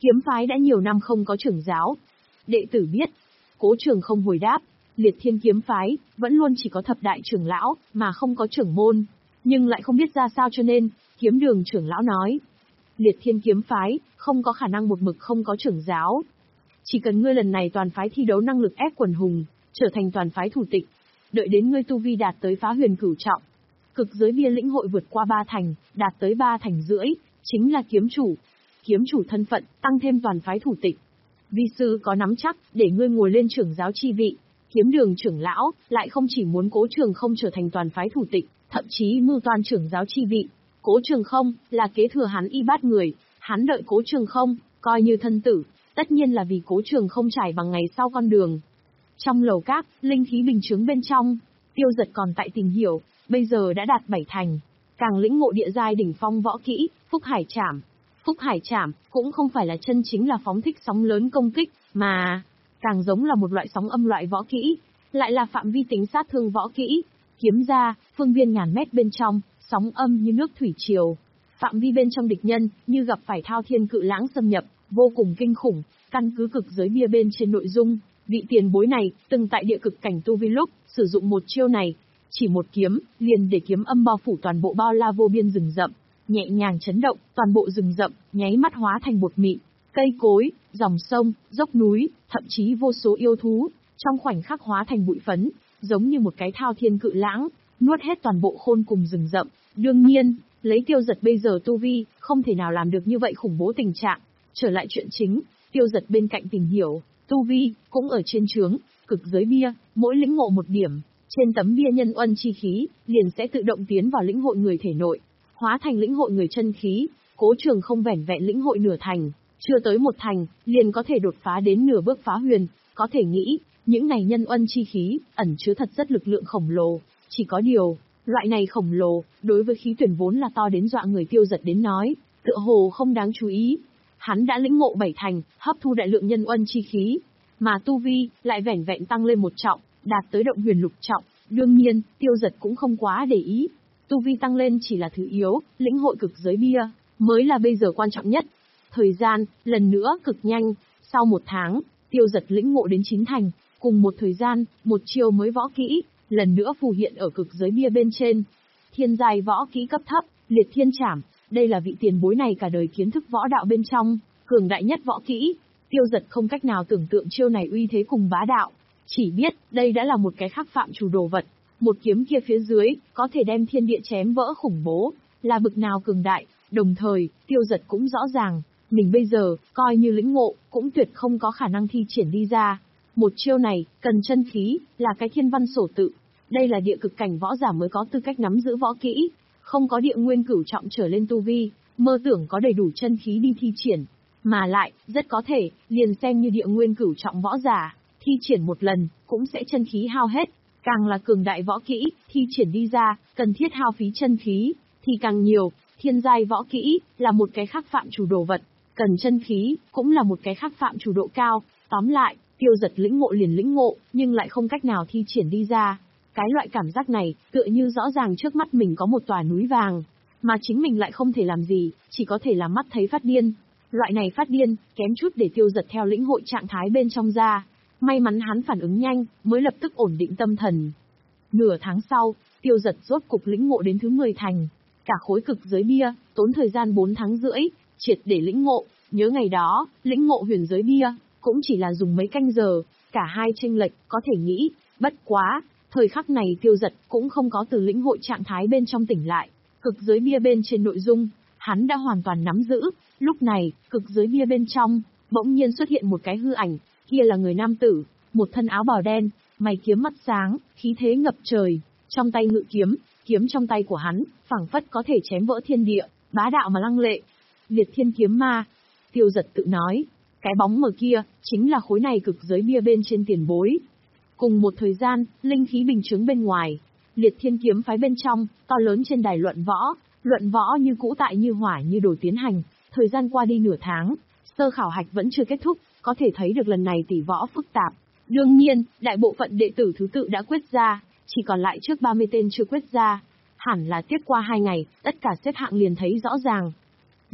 Kiếm phái đã nhiều năm không có trưởng giáo. Đệ tử biết. Cố Trường không hồi đáp, Liệt Thiên kiếm phái, vẫn luôn chỉ có thập đại trưởng lão, mà không có trưởng môn. Nhưng lại không biết ra sao cho nên, Kiếm Đường trưởng lão nói. Liệt Thiên kiếm phái, không có khả năng một mực không có trưởng giáo. Chỉ cần ngươi lần này toàn phái thi đấu năng lực ép quần hùng, trở thành toàn phái thủ tịch. Đợi đến ngươi tu vi đạt tới phá huyền cửu trọng. Cực giới bia lĩnh hội vượt qua ba thành, đạt tới ba thành rưỡi, chính là kiếm chủ. Kiếm chủ thân phận, tăng thêm toàn phái thủ tịch. Vi sư có nắm chắc, để ngươi ngồi lên trưởng giáo chi vị. Kiếm Đường trưởng lão, lại không chỉ muốn Cố Trường không trở thành toàn phái thủ tịch, thậm chí mưu toan trưởng giáo chi vị. Cố Trường không, là kế thừa hắn y bát người, hắn đợi Cố Trường không, coi như thân tử, tất nhiên là vì Cố Trường không trải bằng ngày sau con đường. Trong lầu các, linh khí bình chướng bên trong, Tiêu Giật còn tại tìm hiểu, bây giờ đã đạt bảy thành. Càng lĩnh ngộ địa giai đỉnh phong võ kỹ, Phúc Hải Trảm. Phúc Hải Trảm, cũng không phải là chân chính là phóng thích sóng lớn công kích, mà càng giống là một loại sóng âm loại võ kỹ, lại là phạm vi tính sát thương võ kỹ. Kiếm ra, phương viên ngàn mét bên trong, sóng âm như nước thủy triều. Phạm vi bên trong địch nhân, như gặp phải thao thiên cự lãng xâm nhập, vô cùng kinh khủng. Căn cứ cực giới bia bên trên nội dung, vị tiền bối này, từng tại địa cực cảnh tu vi lúc, sử dụng một chiêu này. Chỉ một kiếm, liền để kiếm âm bao phủ toàn bộ bao la vô biên rừng rậm. Nhẹ nhàng chấn động, toàn bộ rừng rậm, nháy mắt hóa thành bột mịn. Cây cối, dòng sông, dốc núi, thậm chí vô số yêu thú, trong khoảnh khắc hóa thành bụi phấn, giống như một cái thao thiên cự lãng, nuốt hết toàn bộ khôn cùng rừng rậm. Đương nhiên, lấy Tiêu Giật bây giờ tu vi, không thể nào làm được như vậy khủng bố tình trạng. Trở lại chuyện chính, Tiêu Giật bên cạnh tìm hiểu, tu vi, cũng ở trên trướng, cực giới bia, mỗi lĩnh ngộ một điểm, trên tấm bia nhân uân chi khí, liền sẽ tự động tiến vào lĩnh hội người thể nội, hóa thành lĩnh hội người chân khí. Cố Trường không vẻn vẹn lĩnh hội nửa thành, chưa tới một thành, liền có thể đột phá đến nửa bước phá huyền, có thể nghĩ, những này nhân uân chi khí, ẩn chứa thật rất lực lượng khổng lồ, chỉ có điều, loại này khổng lồ, đối với khí tuyển vốn là to đến dọa người Tiêu Giật đến nói, tựa hồ không đáng chú ý. Hắn đã lĩnh ngộ bảy thành, hấp thu đại lượng nhân uân chi khí, mà tu vi, lại vẻn vẹn tăng lên một trọng, đạt tới động huyền lục trọng. Đương nhiên, Tiêu Giật cũng không quá để ý. Tu vi tăng lên chỉ là thứ yếu, lĩnh hội cực giới bia, mới là bây giờ quan trọng nhất. Thời gian, lần nữa cực nhanh, sau một tháng, Tiêu Giật lĩnh ngộ đến chín thành, cùng một thời gian, một chiêu mới võ kỹ, lần nữa phù hiện ở cực giới bia bên trên. Thiên giai võ kỹ cấp thấp, Liệt Thiên Trảm, đây là vị tiền bối này cả đời kiến thức võ đạo bên trong, cường đại nhất võ kỹ. Tiêu Giật không cách nào tưởng tượng chiêu này uy thế cùng bá đạo, chỉ biết đây đã là một cái khác phạm chủ đồ vật. Một kiếm kia phía dưới, có thể đem thiên địa chém vỡ khủng bố, là bực nào cường đại. Đồng thời, Tiêu Giật cũng rõ ràng, mình bây giờ, coi như lĩnh ngộ, cũng tuyệt không có khả năng thi triển đi ra. Một chiêu này, cần chân khí, là cái thiên văn sổ tự. Đây là địa cực cảnh võ giả mới có tư cách nắm giữ võ kỹ, không có địa nguyên cửu trọng trở lên tu vi, mơ tưởng có đầy đủ chân khí đi thi triển. Mà lại, rất có thể, liền xem như địa nguyên cửu trọng võ giả, thi triển một lần, cũng sẽ chân khí hao hết. Càng là cường đại võ kỹ, thi triển đi ra, cần thiết hao phí chân khí, thì càng nhiều. Thiên giai võ kỹ, là một cái khác phạm chủ đồ vật, cần chân khí, cũng là một cái khác phạm chủ độ cao. Tóm lại, Tiêu Giật lĩnh ngộ liền lĩnh ngộ, nhưng lại không cách nào thi triển đi ra. Cái loại cảm giác này, tựa như rõ ràng trước mắt mình có một tòa núi vàng, mà chính mình lại không thể làm gì, chỉ có thể là mắt thấy phát điên. Loại này phát điên, kém chút để Tiêu Giật theo lĩnh hội trạng thái bên trong ra. May mắn hắn phản ứng nhanh, mới lập tức ổn định tâm thần. Nửa tháng sau, Tiêu Giật rốt cục lĩnh ngộ đến thứ mười thành. Cả khối cực giới bia, tốn thời gian bốn tháng rưỡi, triệt để lĩnh ngộ. Nhớ ngày đó, lĩnh ngộ huyền giới bia, cũng chỉ là dùng mấy canh giờ, cả hai chênh lệch, có thể nghĩ, bất quá. Thời khắc này Tiêu Giật cũng không có từ lĩnh hội trạng thái bên trong tỉnh lại. Cực giới bia bên trên nội dung, hắn đã hoàn toàn nắm giữ. Lúc này, cực giới bia bên trong, bỗng nhiên xuất hiện một cái hư ảnh. Kia là người nam tử, một thân áo bào đen, mày kiếm mắt sáng, khí thế ngập trời, trong tay ngự kiếm, kiếm trong tay của hắn, phảng phất có thể chém vỡ thiên địa, bá đạo mà lăng lệ. Liệt Thiên kiếm ma, Tiêu Giật tự nói, cái bóng mờ kia, chính là khối này cực giới bia bên trên tiền bối. Cùng một thời gian, linh khí bình chướng bên ngoài, Liệt Thiên kiếm phái bên trong, to lớn trên đài luận võ, luận võ như cũ tại như hỏa như đồ tiến hành, thời gian qua đi nửa tháng, sơ khảo hạch vẫn chưa kết thúc. Có thể thấy được lần này tỷ võ phức tạp. Đương nhiên, đại bộ phận đệ tử thứ tự đã quyết ra, chỉ còn lại trước ba mươi tên chưa quyết ra. Hẳn là tiếp qua hai ngày, tất cả xếp hạng liền thấy rõ ràng.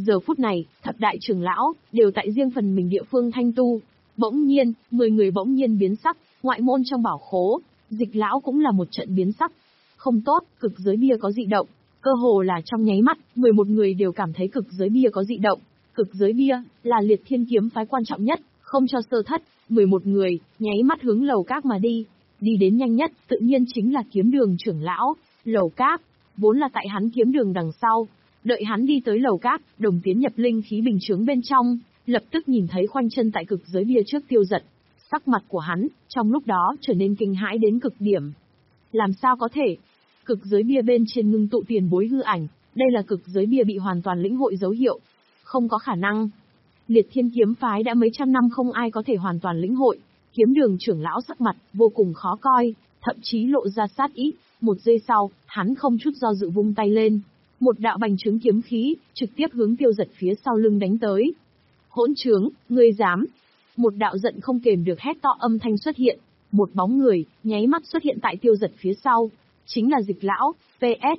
Giờ phút này, thập đại trưởng lão, đều tại riêng phần mình địa phương thanh tu. Bỗng nhiên, mười người bỗng nhiên biến sắc, ngoại môn trong bảo khố, Dịch lão cũng là một trận biến sắc. Không tốt, cực giới bia có dị động. Cơ hồ là trong nháy mắt, mười một người đều cảm thấy cực giới bia có dị động. Cực giới bia, là liệt thiên kiếm phái quan trọng nhất, không cho sơ thất. mười một người, nháy mắt hướng lầu các mà đi. Đi đến nhanh nhất, tự nhiên chính là kiếm đường trưởng lão. Lầu các, vốn là tại hắn kiếm đường đằng sau. Đợi hắn đi tới lầu các, đồng tiến nhập linh khí bình chướng bên trong, lập tức nhìn thấy khoanh chân tại cực giới bia trước Tiêu Dật. Sắc mặt của hắn, trong lúc đó trở nên kinh hãi đến cực điểm. Làm sao có thể? Cực giới bia bên trên ngưng tụ tiền bối hư ảnh, đây là cực giới bia bị hoàn toàn lĩnh hội dấu hiệu. Không có khả năng. Liệt thiên kiếm phái đã mấy trăm năm không ai có thể hoàn toàn lĩnh hội. Kiếm đường trưởng lão sắc mặt, vô cùng khó coi, thậm chí lộ ra sát ý. Một giây sau, hắn không chút do dự vung tay lên. Một đạo bành trướng kiếm khí, trực tiếp hướng Tiêu Dật phía sau lưng đánh tới. Hỗn trướng, ngươi dám. Một đạo giận không kềm được hét to âm thanh xuất hiện. Một bóng người, nháy mắt xuất hiện tại Tiêu Dật phía sau. Chính là Dịch lão, vs